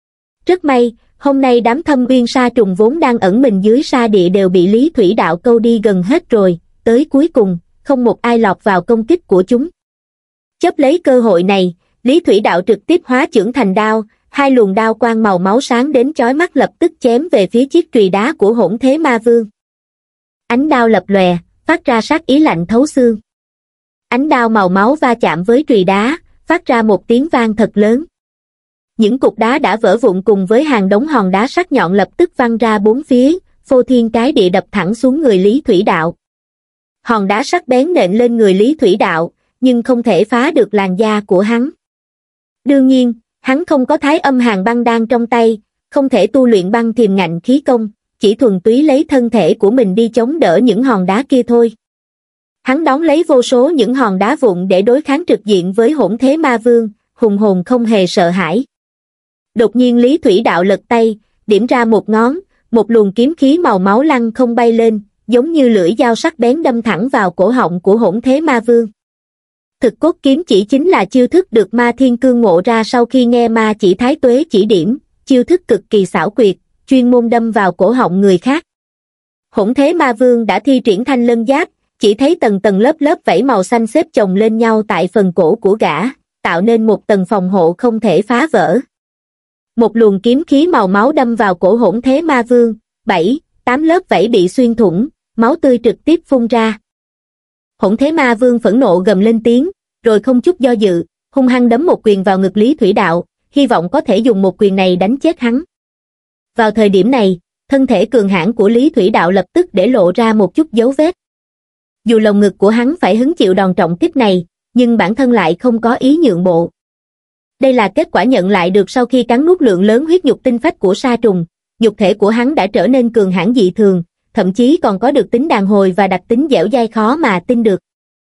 Rất may, hôm nay đám thâm uyên sa trùng vốn đang ẩn mình dưới sa địa đều bị Lý Thủy Đạo câu đi gần hết rồi, tới cuối cùng, không một ai lọt vào công kích của chúng. Chấp lấy cơ hội này, Lý Thủy Đạo trực tiếp hóa chưởng thành đao, hai luồng đao quang màu máu sáng đến chói mắt lập tức chém về phía chiếc chùy đá của Hỗn Thế Ma Vương. Ánh đao lập lòe, phát ra sát ý lạnh thấu xương. Ánh đao màu máu va chạm với trùy đá, phát ra một tiếng vang thật lớn. Những cục đá đã vỡ vụn cùng với hàng đống hòn đá sắc nhọn lập tức văng ra bốn phía, phô thiên cái địa đập thẳng xuống người Lý Thủy Đạo. Hòn đá sắc bén nện lên người Lý Thủy Đạo, nhưng không thể phá được làn da của hắn. Đương nhiên, hắn không có Thái Âm Hàn Băng Đan trong tay, không thể tu luyện băng thiềm ngạnh khí công, chỉ thuần túy lấy thân thể của mình đi chống đỡ những hòn đá kia thôi. Hắn đón lấy vô số những hòn đá vụn để đối kháng trực diện với Hỗn Thế Ma Vương, hùng hồn không hề sợ hãi. Đột nhiên Lý Thủy Đạo lật tay, điểm ra một ngón, một luồng kiếm khí màu máu lăng không bay lên, giống như lưỡi dao sắc bén đâm thẳng vào cổ họng của Hỗn Thế Ma Vương. Thực cốt kiếm chỉ chính là chiêu thức được Ma Thiên Cương ngộ ra sau khi nghe Ma Chỉ Thái Tuế chỉ điểm, chiêu thức cực kỳ xảo quyệt, chuyên môn đâm vào cổ họng người khác. Hỗn Thế Ma Vương đã thi triển Thanh Lân Giáp, chỉ thấy tầng tầng lớp lớp vảy màu xanh xếp chồng lên nhau tại phần cổ của gã, tạo nên một tầng phòng hộ không thể phá vỡ. Một luồng kiếm khí màu máu đâm vào cổ Hỗn Thế Ma Vương, bảy, tám lớp vảy bị xuyên thủng, máu tươi trực tiếp phun ra. Hỗn Thế Ma Vương phẫn nộ gầm lên tiếng, rồi không chút do dự, hung hăng đấm một quyền vào ngực Lý Thủy Đạo, hy vọng có thể dùng một quyền này đánh chết hắn. Vào thời điểm này, thân thể cường hãn của Lý Thủy Đạo lập tức để lộ ra một chút dấu vết. Dù lồng ngực của hắn phải hứng chịu đòn trọng kích này, nhưng bản thân lại không có ý nhượng bộ. Đây là kết quả nhận lại được sau khi cắn nuốt lượng lớn huyết nhục tinh phách của sa trùng, nhục thể của hắn đã trở nên cường hãn dị thường, thậm chí còn có được tính đàn hồi và đặc tính dẻo dai khó mà tin được.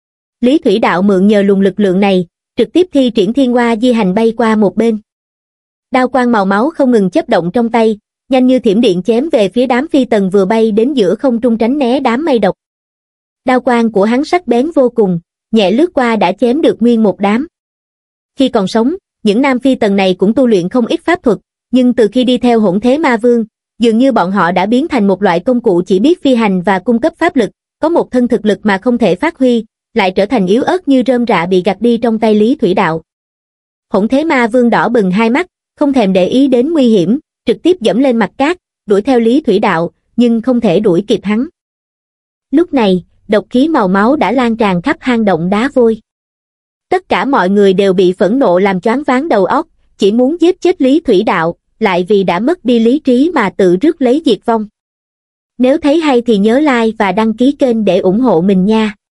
Lý Thủy Đạo mượn nhờ luồng lực lượng này, trực tiếp thi triển Thiên Hoa Di Hành bay qua một bên. Đao quang màu máu không ngừng chớp động trong tay, nhanh như thiểm điện chém về phía đám phi tần vừa bay đến giữa không trung tránh né đám mây độc. Đao quang của hắn sắc bén vô cùng, nhẹ lướt qua đã chém được nguyên một đám. Khi còn sống, những nam phi tần này cũng tu luyện không ít pháp thuật, nhưng từ khi đi theo Hỗn Thế Ma Vương, dường như bọn họ đã biến thành một loại công cụ chỉ biết phi hành và cung cấp pháp lực, có một thân thực lực mà không thể phát huy, lại trở thành yếu ớt như rơm rạ bị gặt đi trong tay Lý Thủy Đạo. Hỗn Thế Ma Vương đỏ bừng hai mắt, không thèm để ý đến nguy hiểm, trực tiếp dẫm lên mặt cát, đuổi theo Lý Thủy Đạo, nhưng không thể đuổi kịp hắn. Lúc này, độc khí màu máu đã lan tràn khắp hang động đá vôi. Tất cả mọi người đều bị phẫn nộ làm choáng váng đầu óc, chỉ muốn giết chết Lý Thủy Đạo, lại vì đã mất đi lý trí mà tự rước lấy diệt vong. Nếu thấy hay thì nhớ like và đăng ký kênh để ủng hộ mình nha.